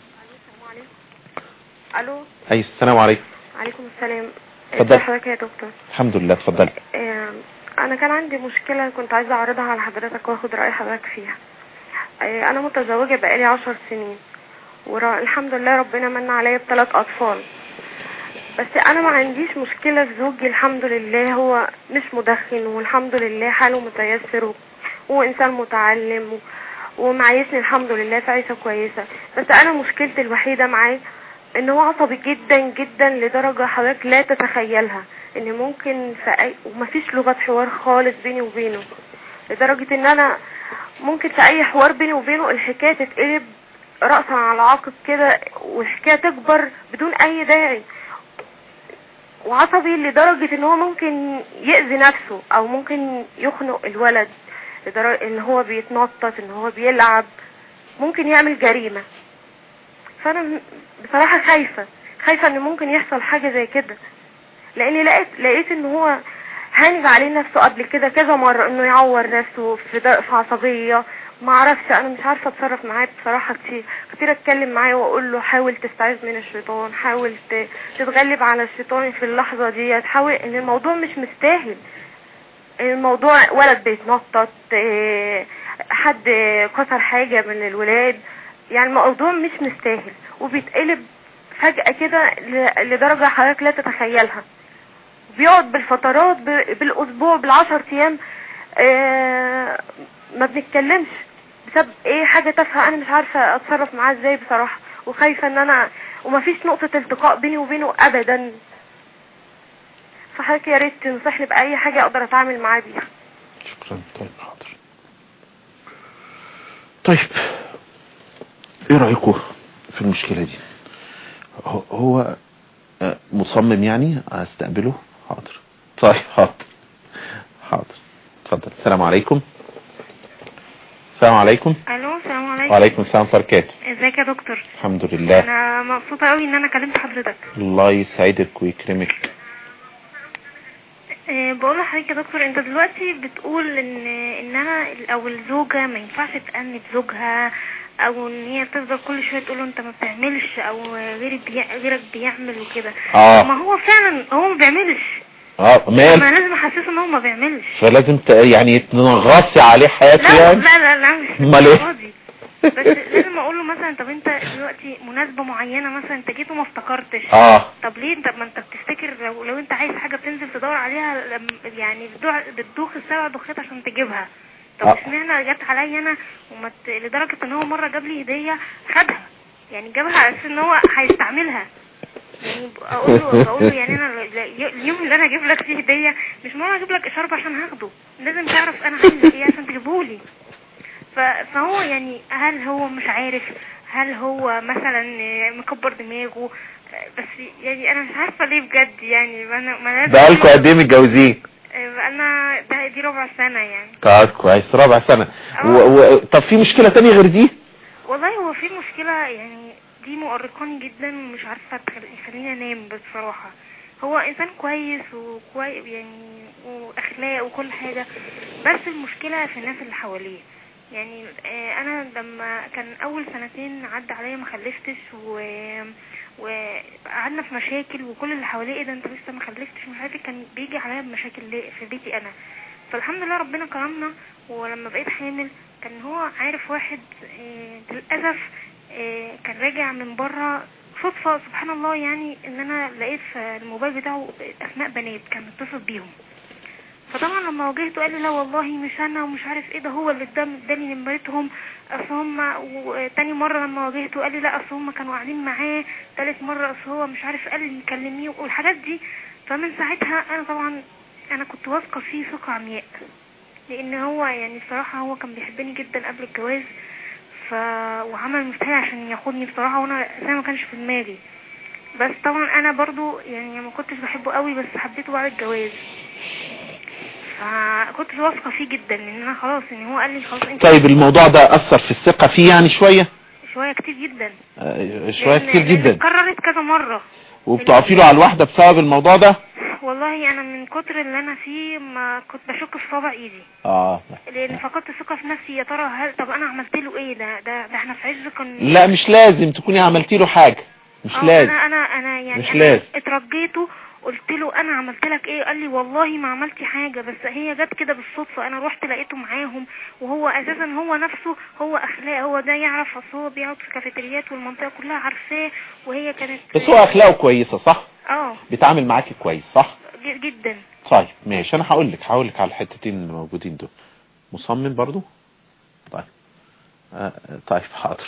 S6: الو.
S1: أي السلام عليكم.
S6: عليكم السلام.
S1: اتفضل
S6: حضرتك يا دكتور.
S1: الحمد لله اتفضل.
S6: انا كان عندي مشكلة كنت عايزة اعرضها على حضرتك واخد رأي حضرتك فيها. انا متزوجة بقالي عشر سنين والحمد لله ربنا من عليا بثلاث اطفال، بس انا ما عنديش مشكلة في زوجي الحمد لله. هو مش مدخن والحمد لله حاله متيسر وانسان متعلم ومعيشني الحمد لله في عيشة كويسة. بس انا مشكلتي الوحيدة معاه ان هو عصبي جدا جدا لدرجة حضرتك لا تتخيلها، ان ممكن في اي ومفيش لغة حوار خالص بيني وبينه، لدرجة ان انا ممكن في اي حوار بيني وبينه الحكاية تتقلب رأسا على عقب كده والحكاية تكبر بدون اي داعي. وعصبي لدرجة ان هو ممكن يأذي نفسه او ممكن يخنق الولد، لدرجة ان هو بيتنطط، ان هو بيلعب، ممكن يعمل جريمة. فانا بصراحة خايفة خايفة ان ممكن يحصل حاجة زي كده، لاني لقيت لقيت ان هو هانج عليه نفسه قبل كده كذا مرة انه يعور نفسه في في عصبية. ما اعرفش، انا مش عارفة اتصرف معاه بصراحة. كتير كتير اتكلم معاه واقول له حاول تستعيذ من الشيطان، حاول تتغلب على الشيطان في اللحظة دي، تحاول ان الموضوع مش مستاهل. الموضوع ولد بيتنطط، حد كسر حاجة من الولاد، يعني الموضوع مش مستاهل وبيتقلب فجأة كده لدرجة حضرتك لا تتخيلها. بيقعد بالفترات بالاسبوع بالعشر ايام اه ما بنتكلمش بسبب ايه حاجة تافهة. انا مش عارفة اتصرف معاه ازاي بصراحة، وخايفة ان انا ومفيش نقطة التقاء بيني وبينه ابدا. فحضرتك يا ريت تنصحني باي حاجة اقدر اتعامل معاه بيها.
S1: شكرا. طيب حاضر. طيب ايه رأيكم في المشكلة دي؟ هو مصمم يعني استقبله؟ حاضر. طيب حاضر حاضر اتفضل. السلام عليكم. السلام عليكم.
S6: الو. السلام عليكم.
S1: وعليكم السلام وبركاته.
S6: ازيك يا دكتور؟
S1: الحمد لله.
S6: انا مبسوطه قوي ان انا كلمت حضرتك.
S1: الله يسعدك ويكرمك.
S6: أه بقول لحضرتك يا دكتور، انت دلوقتي بتقول ان ان انا او الزوجه ما ينفعش تأنب زوجها او ان هي تفضل كل شويه تقول له انت ما بتعملش او غيرك بي... غيرك بيعمل وكده.
S1: اه
S6: ما هو فعلا هو ما بيعملش.
S1: اه مال.
S6: ما لازم احسسه ان هو ما بيعملش،
S1: فلازم ت... يعني تنغصي عليه حياته.
S6: لا
S1: يعني
S6: لا لا لا مش
S1: امال ايه؟
S6: فاضي. بس لازم اقول له مثلا طب انت دلوقتي مناسبه معينه مثلا انت جيت وما افتكرتش.
S1: اه
S6: طب ليه انت ما انت بتفتكر لو, لو انت عايز حاجه بتنزل تدور عليها يعني بتدوخ السبع دوخات عشان تجيبها. طب اشمعنى جت عليا انا وما ت... لدرجه ان هو مره جاب لي هديه خدها، يعني جابها على اساس ان هو هيستعملها. يعني اقول له بقول له يعني انا اليوم اللي انا اجيب لك فيه هديه مش مره اجيب لك اشارب عشان هاخده، لازم تعرف انا عايز ايه عشان تجيبهولي. فهو يعني هل هو مش عارف، هل هو مثلا مكبر دماغه؟ بس يعني انا مش عارفه ليه بجد. يعني انا ما لازم.
S1: بقالكوا قد ايه متجوزين؟
S6: انا ده دي ربع سنه يعني.
S1: طيب كويس ربع سنه. و... و... طب في مشكله تانية غير دي؟
S6: والله هو في مشكله يعني دي مؤرقاني جدا ومش عارفه تخليني انام بصراحه. هو انسان كويس وكويس يعني واخلاق وكل حاجه، بس المشكله في الناس اللي حواليه. يعني انا لما كان اول سنتين عدى عليا ما خلفتش و وقعدنا في مشاكل وكل اللي حواليه ايه ده انت لسه ما خلفتش مش عارف، كان بيجي عليا بمشاكل في بيتي انا. فالحمد لله ربنا كرمنا، ولما بقيت حامل كان هو عارف واحد اه للاسف اه كان راجع من بره صدفه سبحان الله، يعني ان انا لقيت في الموبايل بتاعه اسماء بنات كان متصل بيهم.
S2: فطبعا لما واجهته قال لي لا والله مش انا ومش عارف ايه، ده هو اللي اداني نمرتهم. اصل هم تاني مره لما واجهته قال لي لا اصل هم كانوا قاعدين معاه، تالت مره اصل هو مش عارف قال لي كلميه والحاجات دي. فمن ساعتها انا طبعا انا كنت واثقه فيه ثقه عمياء، لان هو يعني الصراحه هو كان بيحبني جدا قبل الجواز، ف وعمل مستحيل عشان ياخدني بصراحه، وانا زي ما كانش في دماغي. بس طبعا انا برضو يعني ما كنتش بحبه قوي، بس حبيته بعد الجواز. فكنت واثقه فيه جدا ان انا خلاص ان هو قال لي خلاص انت.
S1: طيب الموضوع ده اثر في الثقه فيه يعني شويه
S2: شويه كتير جدا.
S1: آه شويه كتير جدا.
S2: اتكررت كذا مره.
S1: وبتقفي له على الواحده بسبب الموضوع ده؟
S2: والله انا من كتر اللي انا فيه ما كنت بشك في صابع ايدي.
S1: اه
S2: لان فقدت ثقه في نفسي. يا ترى هل طب انا عملت له ايه؟ ده ده, ده احنا في عز كن.
S1: لا مش لازم تكوني عملتي له حاجه، مش لازم.
S2: انا انا انا يعني
S1: مش
S2: أنا
S1: لازم.
S2: اترجيته قلت له انا عملت لك ايه؟ قال لي والله ما عملتي حاجه، بس هي جت كده بالصدفه. انا رحت لقيته معاهم، وهو اساسا هو نفسه هو اخلاق، هو ده يعرف، اصل هو بيقعد في كافيتريات والمنطقه كلها عارفاه، وهي كانت.
S1: بس هو اخلاقه كويسه صح؟
S2: اه
S1: بيتعامل معاكي كويس صح؟
S2: جدا.
S1: طيب ماشي، انا هقول لك هقول لك على الحتتين اللي موجودين دول. مصمم برضو؟ طيب آه طيب حاضر.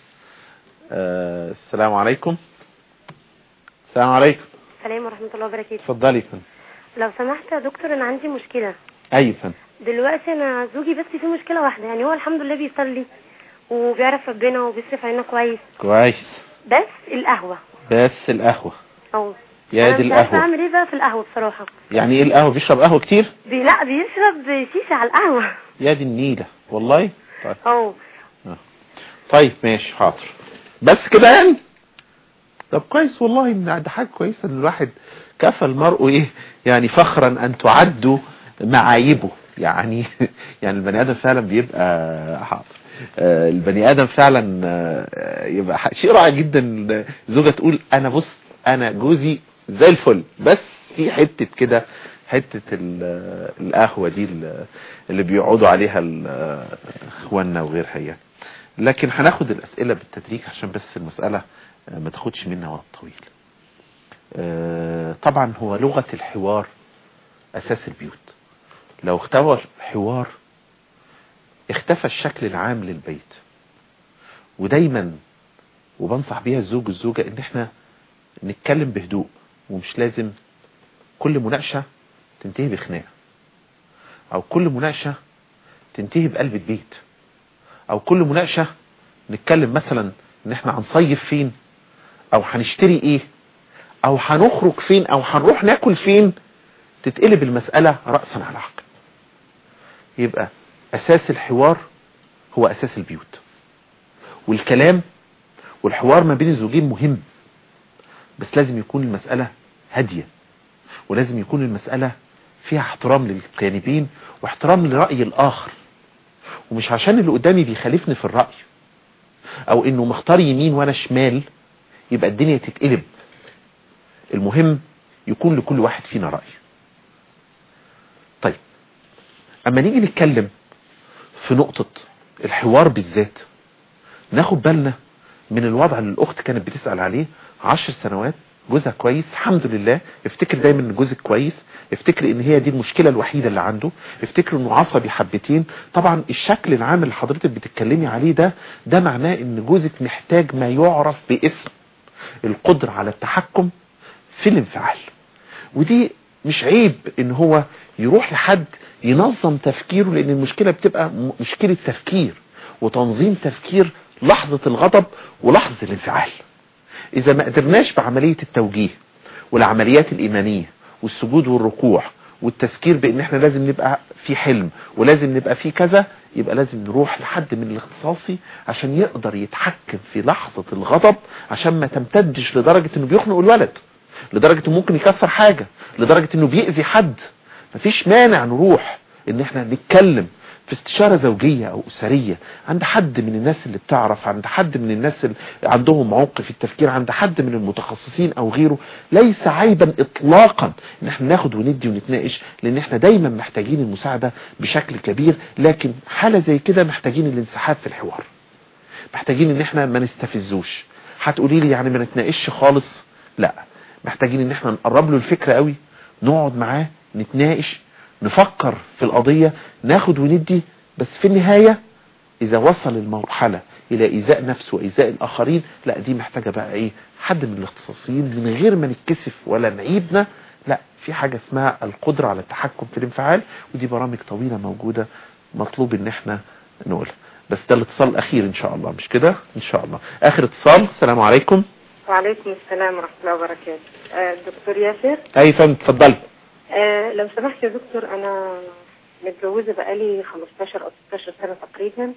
S1: آه السلام عليكم. السلام عليكم.
S7: السلام ورحمة الله وبركاته.
S1: اتفضلي يا فندم.
S7: لو سمحت يا دكتور انا عندي مشكلة.
S1: ايوه فندم.
S7: دلوقتي انا زوجي بس في مشكلة واحدة، يعني هو الحمد لله بيصلي وبيعرف ربنا وبيصرف علينا كويس
S1: كويس،
S7: بس القهوة
S1: بس القهوة
S7: اه
S1: يا دي القهوة.
S7: اعمل ايه بقى في القهوة بصراحة؟
S1: يعني ايه القهوة؟ بيشرب قهوة كتير؟
S7: بي لا بيشرب شيشة على القهوة.
S1: يا دي النيلة والله. طيب
S7: اه
S1: طيب ماشي حاضر. بس كده يعني؟ طب كويس والله، ان ده حاجة كويسة ان الواحد كفى المرء ايه يعني فخرا ان تعدوا معايبه. يعني يعني البني ادم فعلا بيبقى حاضر. آه البني ادم فعلا آه يبقى شيء رائع جدا زوجة تقول انا بص انا جوزي زي الفل، بس في حتة كده حتة القهوة دي اللي بيقعدوا عليها اخواننا وغيرها يعني. لكن هناخد الاسئلة بالتدريج عشان بس المسألة ما تاخدش منها وقت طويل. آه طبعا هو لغة الحوار اساس البيوت. لو اختفى الحوار اختفى الشكل العام للبيت. ودايما وبنصح بيها الزوج والزوجة ان احنا نتكلم بهدوء، ومش لازم كل مناقشة تنتهي بخناقة، او كل مناقشة تنتهي بقلب البيت، او كل مناقشة نتكلم مثلا ان احنا هنصيف فين، او هنشتري ايه، او هنخرج فين، او هنروح ناكل فين، تتقلب المسألة رأسا على عقب. يبقى اساس الحوار هو اساس البيوت، والكلام والحوار ما بين الزوجين مهم، بس لازم يكون المسألة هادية، ولازم يكون المسألة فيها احترام للجانبين واحترام لرأي الآخر، ومش عشان اللي قدامي بيخالفني في الرأي او انه مختار يمين وانا شمال يبقى الدنيا تتقلب. المهم يكون لكل واحد فينا رأي. طيب اما نيجي نتكلم في نقطة الحوار بالذات، ناخد بالنا من الوضع اللي الاخت كانت بتسأل عليه. عشر سنوات جوزها كويس الحمد لله، افتكر دايما ان جوزك كويس، افتكر ان هي دي المشكلة الوحيدة اللي عنده، افتكر انه عصبي حبتين. طبعا الشكل العام اللي حضرتك بتتكلمي عليه ده ده معناه ان جوزك محتاج ما يعرف باسم القدرة على التحكم في الانفعال. ودي مش عيب ان هو يروح لحد ينظم تفكيره، لان المشكلة بتبقى مشكلة تفكير وتنظيم تفكير لحظة الغضب ولحظة الانفعال. اذا ما قدرناش بعملية التوجيه والعمليات الايمانية والسجود والركوع والتذكير بان احنا لازم نبقى في حلم ولازم نبقى في كذا، يبقى لازم نروح لحد من الاختصاصي عشان يقدر يتحكم في لحظة الغضب، عشان ما تمتدش لدرجة انه بيخنق الولد، لدرجة انه ممكن يكسر حاجة، لدرجة انه بيأذي حد. مفيش مانع نروح ان احنا نتكلم في استشارة زوجية او اسرية عند حد من الناس اللي بتعرف، عند حد من الناس اللي عندهم عمق في التفكير، عند حد من المتخصصين او غيره. ليس عيبا اطلاقا ان احنا ناخد وندي ونتناقش، لان احنا دايما محتاجين المساعدة بشكل كبير. لكن حالة زي كده محتاجين الانسحاب في الحوار، محتاجين ان احنا ما نستفزوش. هتقولي لي يعني ما نتناقش خالص؟ لا، محتاجين ان احنا نقرب له الفكرة قوي، نقعد معاه نتناقش، نفكر في القضية، ناخد وندي، بس في النهاية اذا وصل المرحلة الى ايذاء نفسه وايذاء الاخرين، لا دي محتاجة بقى ايه، حد من الاختصاصيين من غير ما نتكسف ولا نعيبنا. لا، في حاجة اسمها القدرة على التحكم في الانفعال، ودي برامج طويلة موجودة مطلوب ان احنا نقولها. بس ده الاتصال الاخير ان شاء الله، مش كده؟ ان شاء الله اخر اتصال. السلام عليكم.
S8: وعليكم السلام ورحمة الله وبركاته. آه دكتور ياسر.
S1: اي فندم اتفضلي.
S8: آه لو سمحت يا دكتور، انا متجوزة بقالي خمستاشر او ستاشر سنة تقريبا.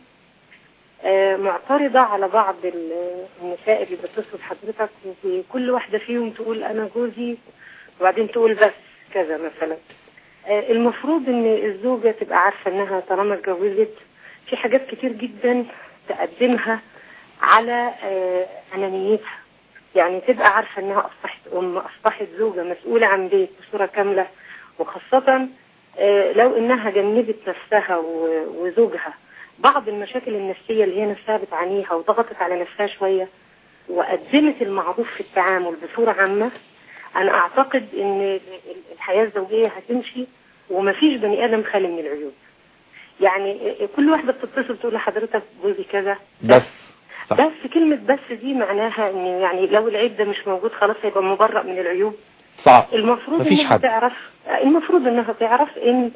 S8: آه معترضة على بعض النساء اللي بيتصلوا بحضرتك، وكل واحدة فيهم تقول انا جوزي، وبعدين تقول بس كذا مثلا. آه المفروض ان الزوجة تبقى عارفة انها طالما اتجوزت في حاجات كتير جدا تقدمها على آه انانيتها، يعني تبقى عارفة انها اصبحت ام، اصبحت زوجة مسؤولة عن بيت بصورة كاملة، وخاصة آه لو انها جنبت نفسها وزوجها بعض المشاكل النفسية اللي هي نفسها بتعانيها، وضغطت على نفسها شوية وقدمت المعروف في التعامل بصورة عامة. انا اعتقد ان الحياة الزوجية هتمشي ومفيش بني ادم خالي من العيوب. يعني كل واحدة بتتصل تقول لحضرتك جوزي كذا
S1: بس صح.
S8: بس كلمة بس دي معناها ان يعني لو العيب ده مش موجود خلاص هيبقى مبرأ من العيوب.
S1: صعب.
S8: المفروض انها
S1: حد.
S8: تعرف المفروض انها تعرف ان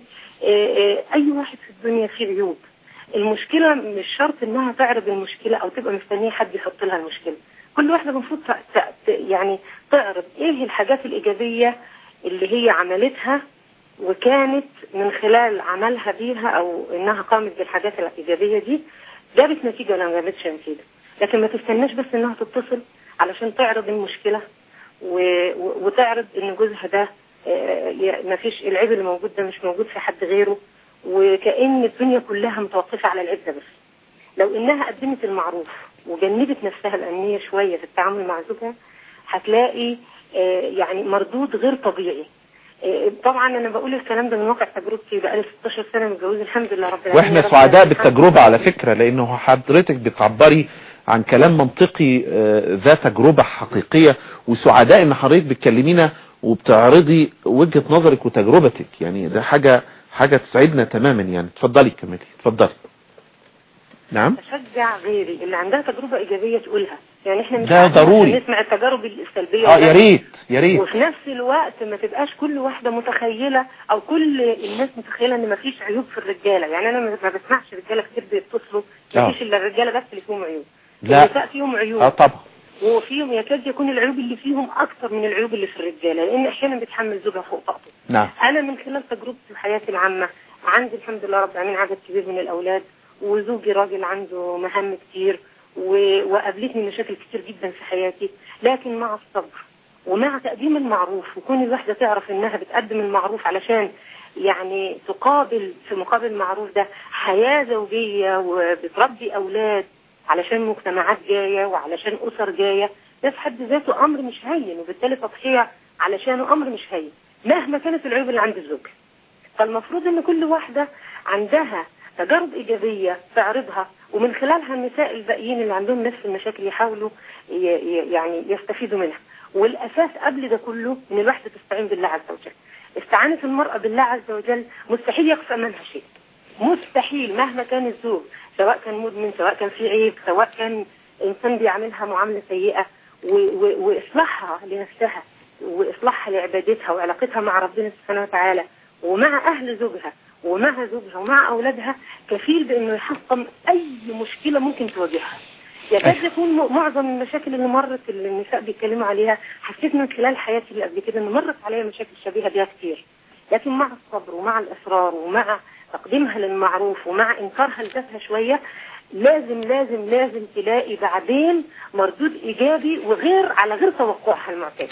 S8: اي واحد في الدنيا فيه عيوب. المشكلة مش شرط انها تعرض المشكلة او تبقى مستنية حد يحط لها المشكلة. كل واحدة المفروض يعني تعرض ايه الحاجات الايجابية اللي هي عملتها، وكانت من خلال عملها بيها او انها قامت بالحاجات الايجابية دي جابت نتيجة ولا ما جابتش نتيجة. لكن ما تستناش بس انها تتصل علشان تعرض المشكلة و... وتعرض ان جوزها ده ما فيش العيب اللي موجود ده مش موجود في حد غيره، وكأن الدنيا كلها متوقفة على العيب ده بس. لو انها قدمت المعروف وجنبت نفسها الأنية شوية في التعامل مع زوجها هتلاقي يعني مردود غير طبيعي. طبعا انا بقول الكلام ده من واقع تجربتي، بقالي ستاشر سنة متجوزة الحمد لله رب العالمين.
S1: واحنا سعداء بالتجربة على فكرة، لانه حضرتك بتعبري عن كلام منطقي ذات تجربة حقيقية، وسعداء ان حضرتك بتكلمينا وبتعرضي وجهة نظرك وتجربتك، يعني ده حاجة حاجة تسعدنا تماما. يعني اتفضلي كملي، اتفضلي. نعم.
S8: تشجع غيري اللي عندها تجربة ايجابية تقولها، يعني احنا مش
S1: ده ضروري
S8: نسمع التجارب السلبية.
S1: اه يا ريت يا ريت.
S8: وفي نفس الوقت ما تبقاش كل واحدة متخيلة او كل الناس متخيلة ان ما فيش عيوب في الرجالة. يعني انا ما بسمعش رجالة كتير بيتصلوا ما فيش الا الرجالة بس اللي فيهم عيوب.
S1: لا
S8: النساء فيهم عيوب.
S1: اه طبعا.
S8: وفيهم يكاد يكون العيوب اللي فيهم اكتر من العيوب اللي في الرجالة، لان احيانا بتحمل زوجها فوق طاقته.
S1: نعم.
S8: انا من خلال تجربتي في حياتي العامة عندي الحمد لله رب العالمين عدد كبير من الاولاد، وزوجي راجل عنده مهام كتير، وقابلتني مشاكل كتير جدا في حياتي، لكن مع الصبر ومع تقديم المعروف، وكون الواحدة تعرف انها بتقدم المعروف علشان يعني تقابل في مقابل المعروف ده حياة زوجية وبتربي اولاد علشان مجتمعات جاية وعلشان اسر جاية، ده في حد ذاته امر مش هين، وبالتالي تضحية علشانه امر مش هين مهما كانت العيوب اللي عند الزوج. فالمفروض ان كل واحدة عندها تجارب إيجابية تعرضها، ومن خلالها النساء الباقيين اللي عندهم نفس المشاكل يحاولوا يعني يستفيدوا منها. والأساس قبل ده كله إن الواحدة تستعين بالله عز وجل. استعانة المرأة بالله عز وجل مستحيل يقصى منها شيء، مستحيل مهما كان الزوج، سواء كان مدمن، سواء كان في عيب، سواء كان إنسان بيعملها معاملة سيئة، وإصلاحها لنفسها وإصلاحها لعبادتها وعلاقتها مع ربنا سبحانه وتعالى ومع أهل زوجها ومع زوجها ومع أولادها كفيل بأنه يحطم أي مشكلة ممكن تواجهها. يكاد يكون معظم المشاكل اللي مرت اللي النساء بيتكلموا عليها حسيت من خلال حياتي اللي قبل كده إن مرت عليها مشاكل شبيهة بها كتير، لكن مع الصبر ومع الإصرار ومع تقديمها للمعروف ومع إنكارها لذاتها شوية لازم لازم لازم تلاقي بعدين مردود إيجابي وغير على غير توقعها المعتاد.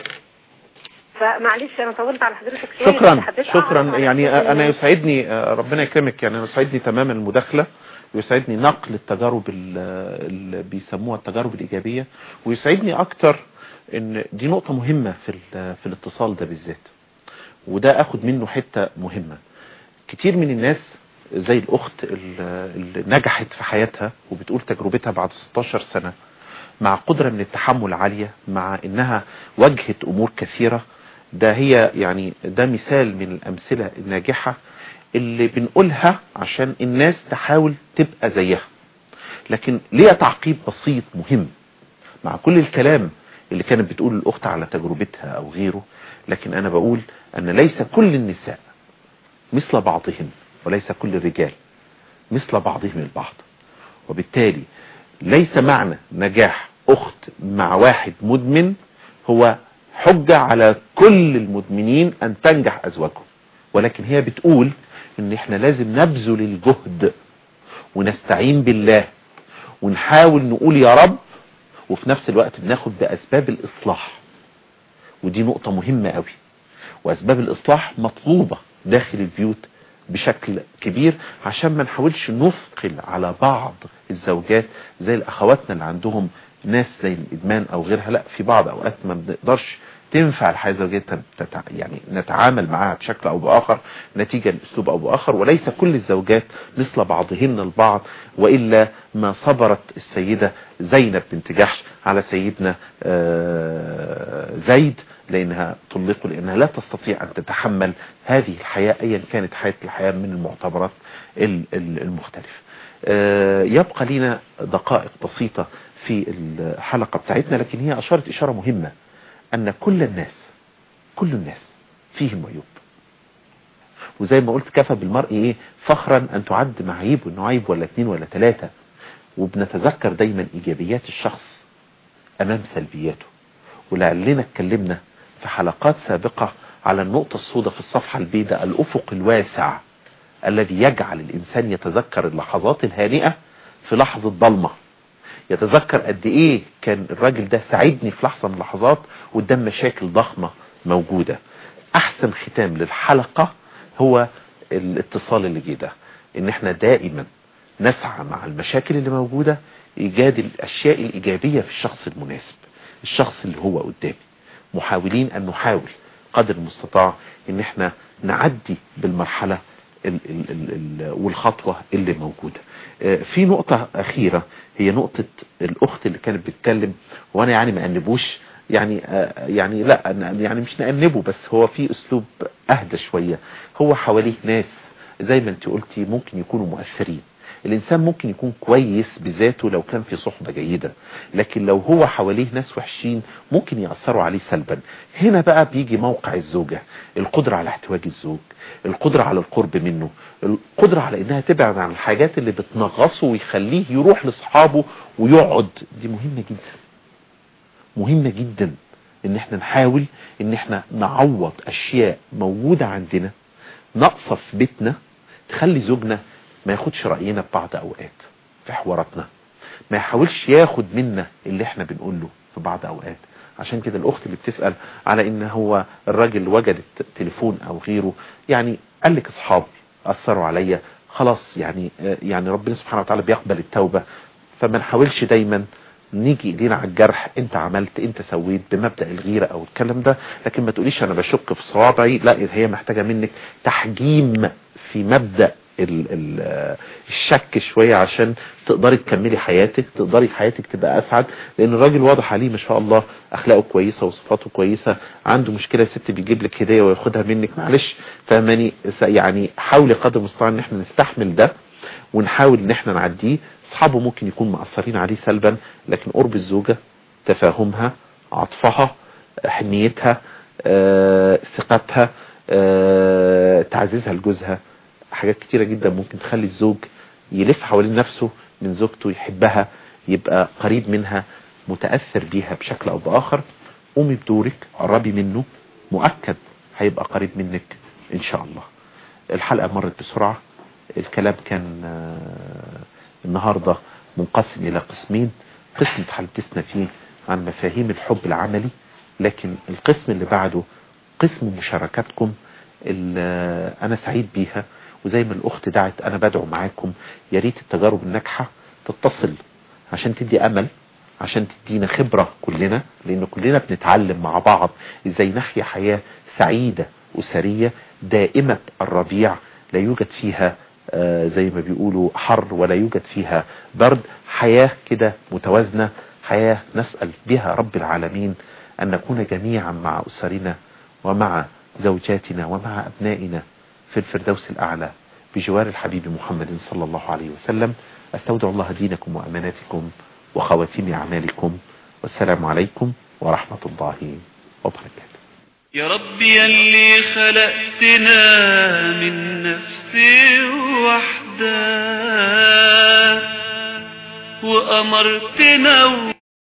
S8: فمعلش انا طولت على حضرتك شويه.
S1: شكرا شكرا. يعني انا يسعدني ربنا يكرمك، يعني انا يسعدني تماما المداخله، ويسعدني نقل التجارب اللي بيسموها التجارب الايجابيه، ويسعدني اكتر ان دي نقطه مهمه في في الاتصال ده بالذات، وده اخد منه حته مهمه. كتير من الناس زي الاخت اللي نجحت في حياتها وبتقول تجربتها بعد ستاشر سنه مع قدره من التحمل عاليه، مع انها واجهت امور كثيره، ده هي يعني ده مثال من الأمثلة الناجحة اللي بنقولها عشان الناس تحاول تبقى زيها. لكن ليها تعقيب بسيط مهم مع كل الكلام اللي كانت بتقول الأخت على تجربتها أو غيره، لكن أنا بقول أن ليس كل النساء مثل بعضهم، وليس كل الرجال مثل بعضهم البعض. وبالتالي ليس معنى نجاح أخت مع واحد مدمن هو حجة على كل المدمنين أن تنجح أزواجهم، ولكن هي بتقول ان احنا لازم نبذل الجهد ونستعين بالله ونحاول نقول يا رب، وفي نفس الوقت بناخد بأسباب الإصلاح. ودي نقطة مهمة قوي، وأسباب الإصلاح مطلوبة داخل البيوت بشكل كبير عشان ما نحاولش نثقل على بعض الزوجات زي الأخواتنا اللي عندهم ناس زي الإدمان أو غيرها. لا، في بعض أوقات ما بنقدرش تنفع الحياة الزوجية تتع... يعني نتعامل معها بشكل أو بآخر نتيجة لأسلوب أو بآخر، وليس كل الزوجات مثل بعضهن البعض، وإلا ما صبرت السيدة زينب بنت جحش على سيدنا زيد لأنها طلقوا، لأنها لا تستطيع أن تتحمل هذه الحياة أيا كانت حياة الحياة من المعتبرات المختلفة. يبقى لنا دقائق بسيطة في الحلقة بتاعتنا، لكن هي أشارت إشارة مهمة أن كل الناس كل الناس فيهم عيوب، وزي ما قلت كفى بالمرء إيه فخرا أن تعد معيب، وإنه عيب ولا اتنين ولا تلاتة، وبنتذكر دايما إيجابيات الشخص أمام سلبياته. ولعلنا اتكلمنا في حلقات سابقة على النقطة السوداء في الصفحة البيضاء، الأفق الواسع الذي يجعل الإنسان يتذكر اللحظات الهانئة في لحظة ضلمة، يتذكر قد ايه كان الراجل ده ساعدني في لحظة من اللحظات قدام مشاكل ضخمة موجودة. احسن ختام للحلقة هو الاتصال اللي جه ده، ان احنا دائما نسعى مع المشاكل اللي موجودة ايجاد الاشياء الايجابية في الشخص المناسب، الشخص اللي هو قدامي، محاولين ان نحاول قدر المستطاع ان احنا نعدي بالمرحلة ال ال ال ال والخطوة اللي موجودة. في نقطة أخيرة هي نقطة الأخت اللي كانت بتتكلم، وأنا يعني ما أنبوش يعني يعني لا يعني مش نأنبه، بس هو في أسلوب أهدى شوية. هو حواليه ناس زي ما أنت قلتي ممكن يكونوا مؤثرين. الإنسان ممكن يكون كويس بذاته لو كان في صحبة جيدة، لكن لو هو حواليه ناس وحشين ممكن يأثروا عليه سلبا. هنا بقى بيجي موقع الزوجة، القدرة على احتواج الزوج، القدرة على القرب منه، القدرة على انها تبعد عن الحاجات اللي بتنغصه ويخليه يروح لاصحابه ويقعد. دي مهمة جدا، مهمة جدا ان احنا نحاول ان احنا نعوض اشياء موجودة عندنا ناقصة في بيتنا تخلي زوجنا ما ياخدش رأينا ببعض اوقات في حواراتنا، ما يحاولش ياخد منا اللي احنا بنقوله في بعض اوقات. عشان كده الاخت اللي بتسأل على ان هو الراجل وجد التليفون او غيره، يعني قال لك اصحابي اثروا عليا خلاص، يعني يعني ربنا سبحانه وتعالى بيقبل التوبة، فما نحاولش دايما نيجي ايدينا على الجرح، انت عملت انت سويت بمبدأ الغيرة او الكلام ده. لكن ما تقوليش انا بشك في صوابعي، لا، هي محتاجة منك تحجيم في مبدأ ال ال الشك شوية عشان تقدري تكملي حياتك، تقدري حياتك تبقى اسعد. لان الراجل واضح عليه ما شاء الله اخلاقه كويسة وصفاته كويسة، عنده مشكلة ست بيجيب لك هدية وياخدها منك، معلش فهماني، يعني حاولي قدر المستطاع ان احنا نستحمل ده ونحاول ان احنا نعديه. اصحابه ممكن يكون مأثرين عليه سلبا، لكن قرب الزوجة، تفاهمها، عطفها، حنيتها، آه، ثقتها، آه، تعزيزها لجوزها، حاجات كتيرة جدا ممكن تخلي الزوج يلف حوالين نفسه من زوجته، يحبها، يبقى قريب منها، متأثر بيها بشكل او بآخر. قومي بدورك، قربي منه، مؤكد هيبقى قريب منك ان شاء الله. الحلقة مرت بسرعة، الكلام كان النهاردة منقسم الى قسمين. قسم تحدثنا فيه عن مفاهيم الحب العملي، لكن القسم اللي بعده قسم مشاركاتكم اللي انا سعيد بيها، وزي ما الاخت دعت انا بدعو معاكم، يا ريت التجارب الناجحة تتصل عشان تدي امل، عشان تدينا خبرة كلنا، لان كلنا بنتعلم مع بعض ازاي نحيا حياة سعيدة اسرية دائمة الربيع، لا يوجد فيها آه زي ما بيقولوا حر ولا يوجد فيها برد، حياة كده متوازنة، حياة نسأل بها رب العالمين ان نكون جميعا مع اسرنا ومع زوجاتنا ومع ابنائنا في الفردوس الاعلى بجوار الحبيب محمد صلى الله عليه وسلم. أستودع الله دينكم وأماناتكم وخواتيم أعمالكم، والسلام عليكم ورحمة الله وبركاته.
S4: يا ربي اللي خلقتنا من نفس وحدة وأمرتنا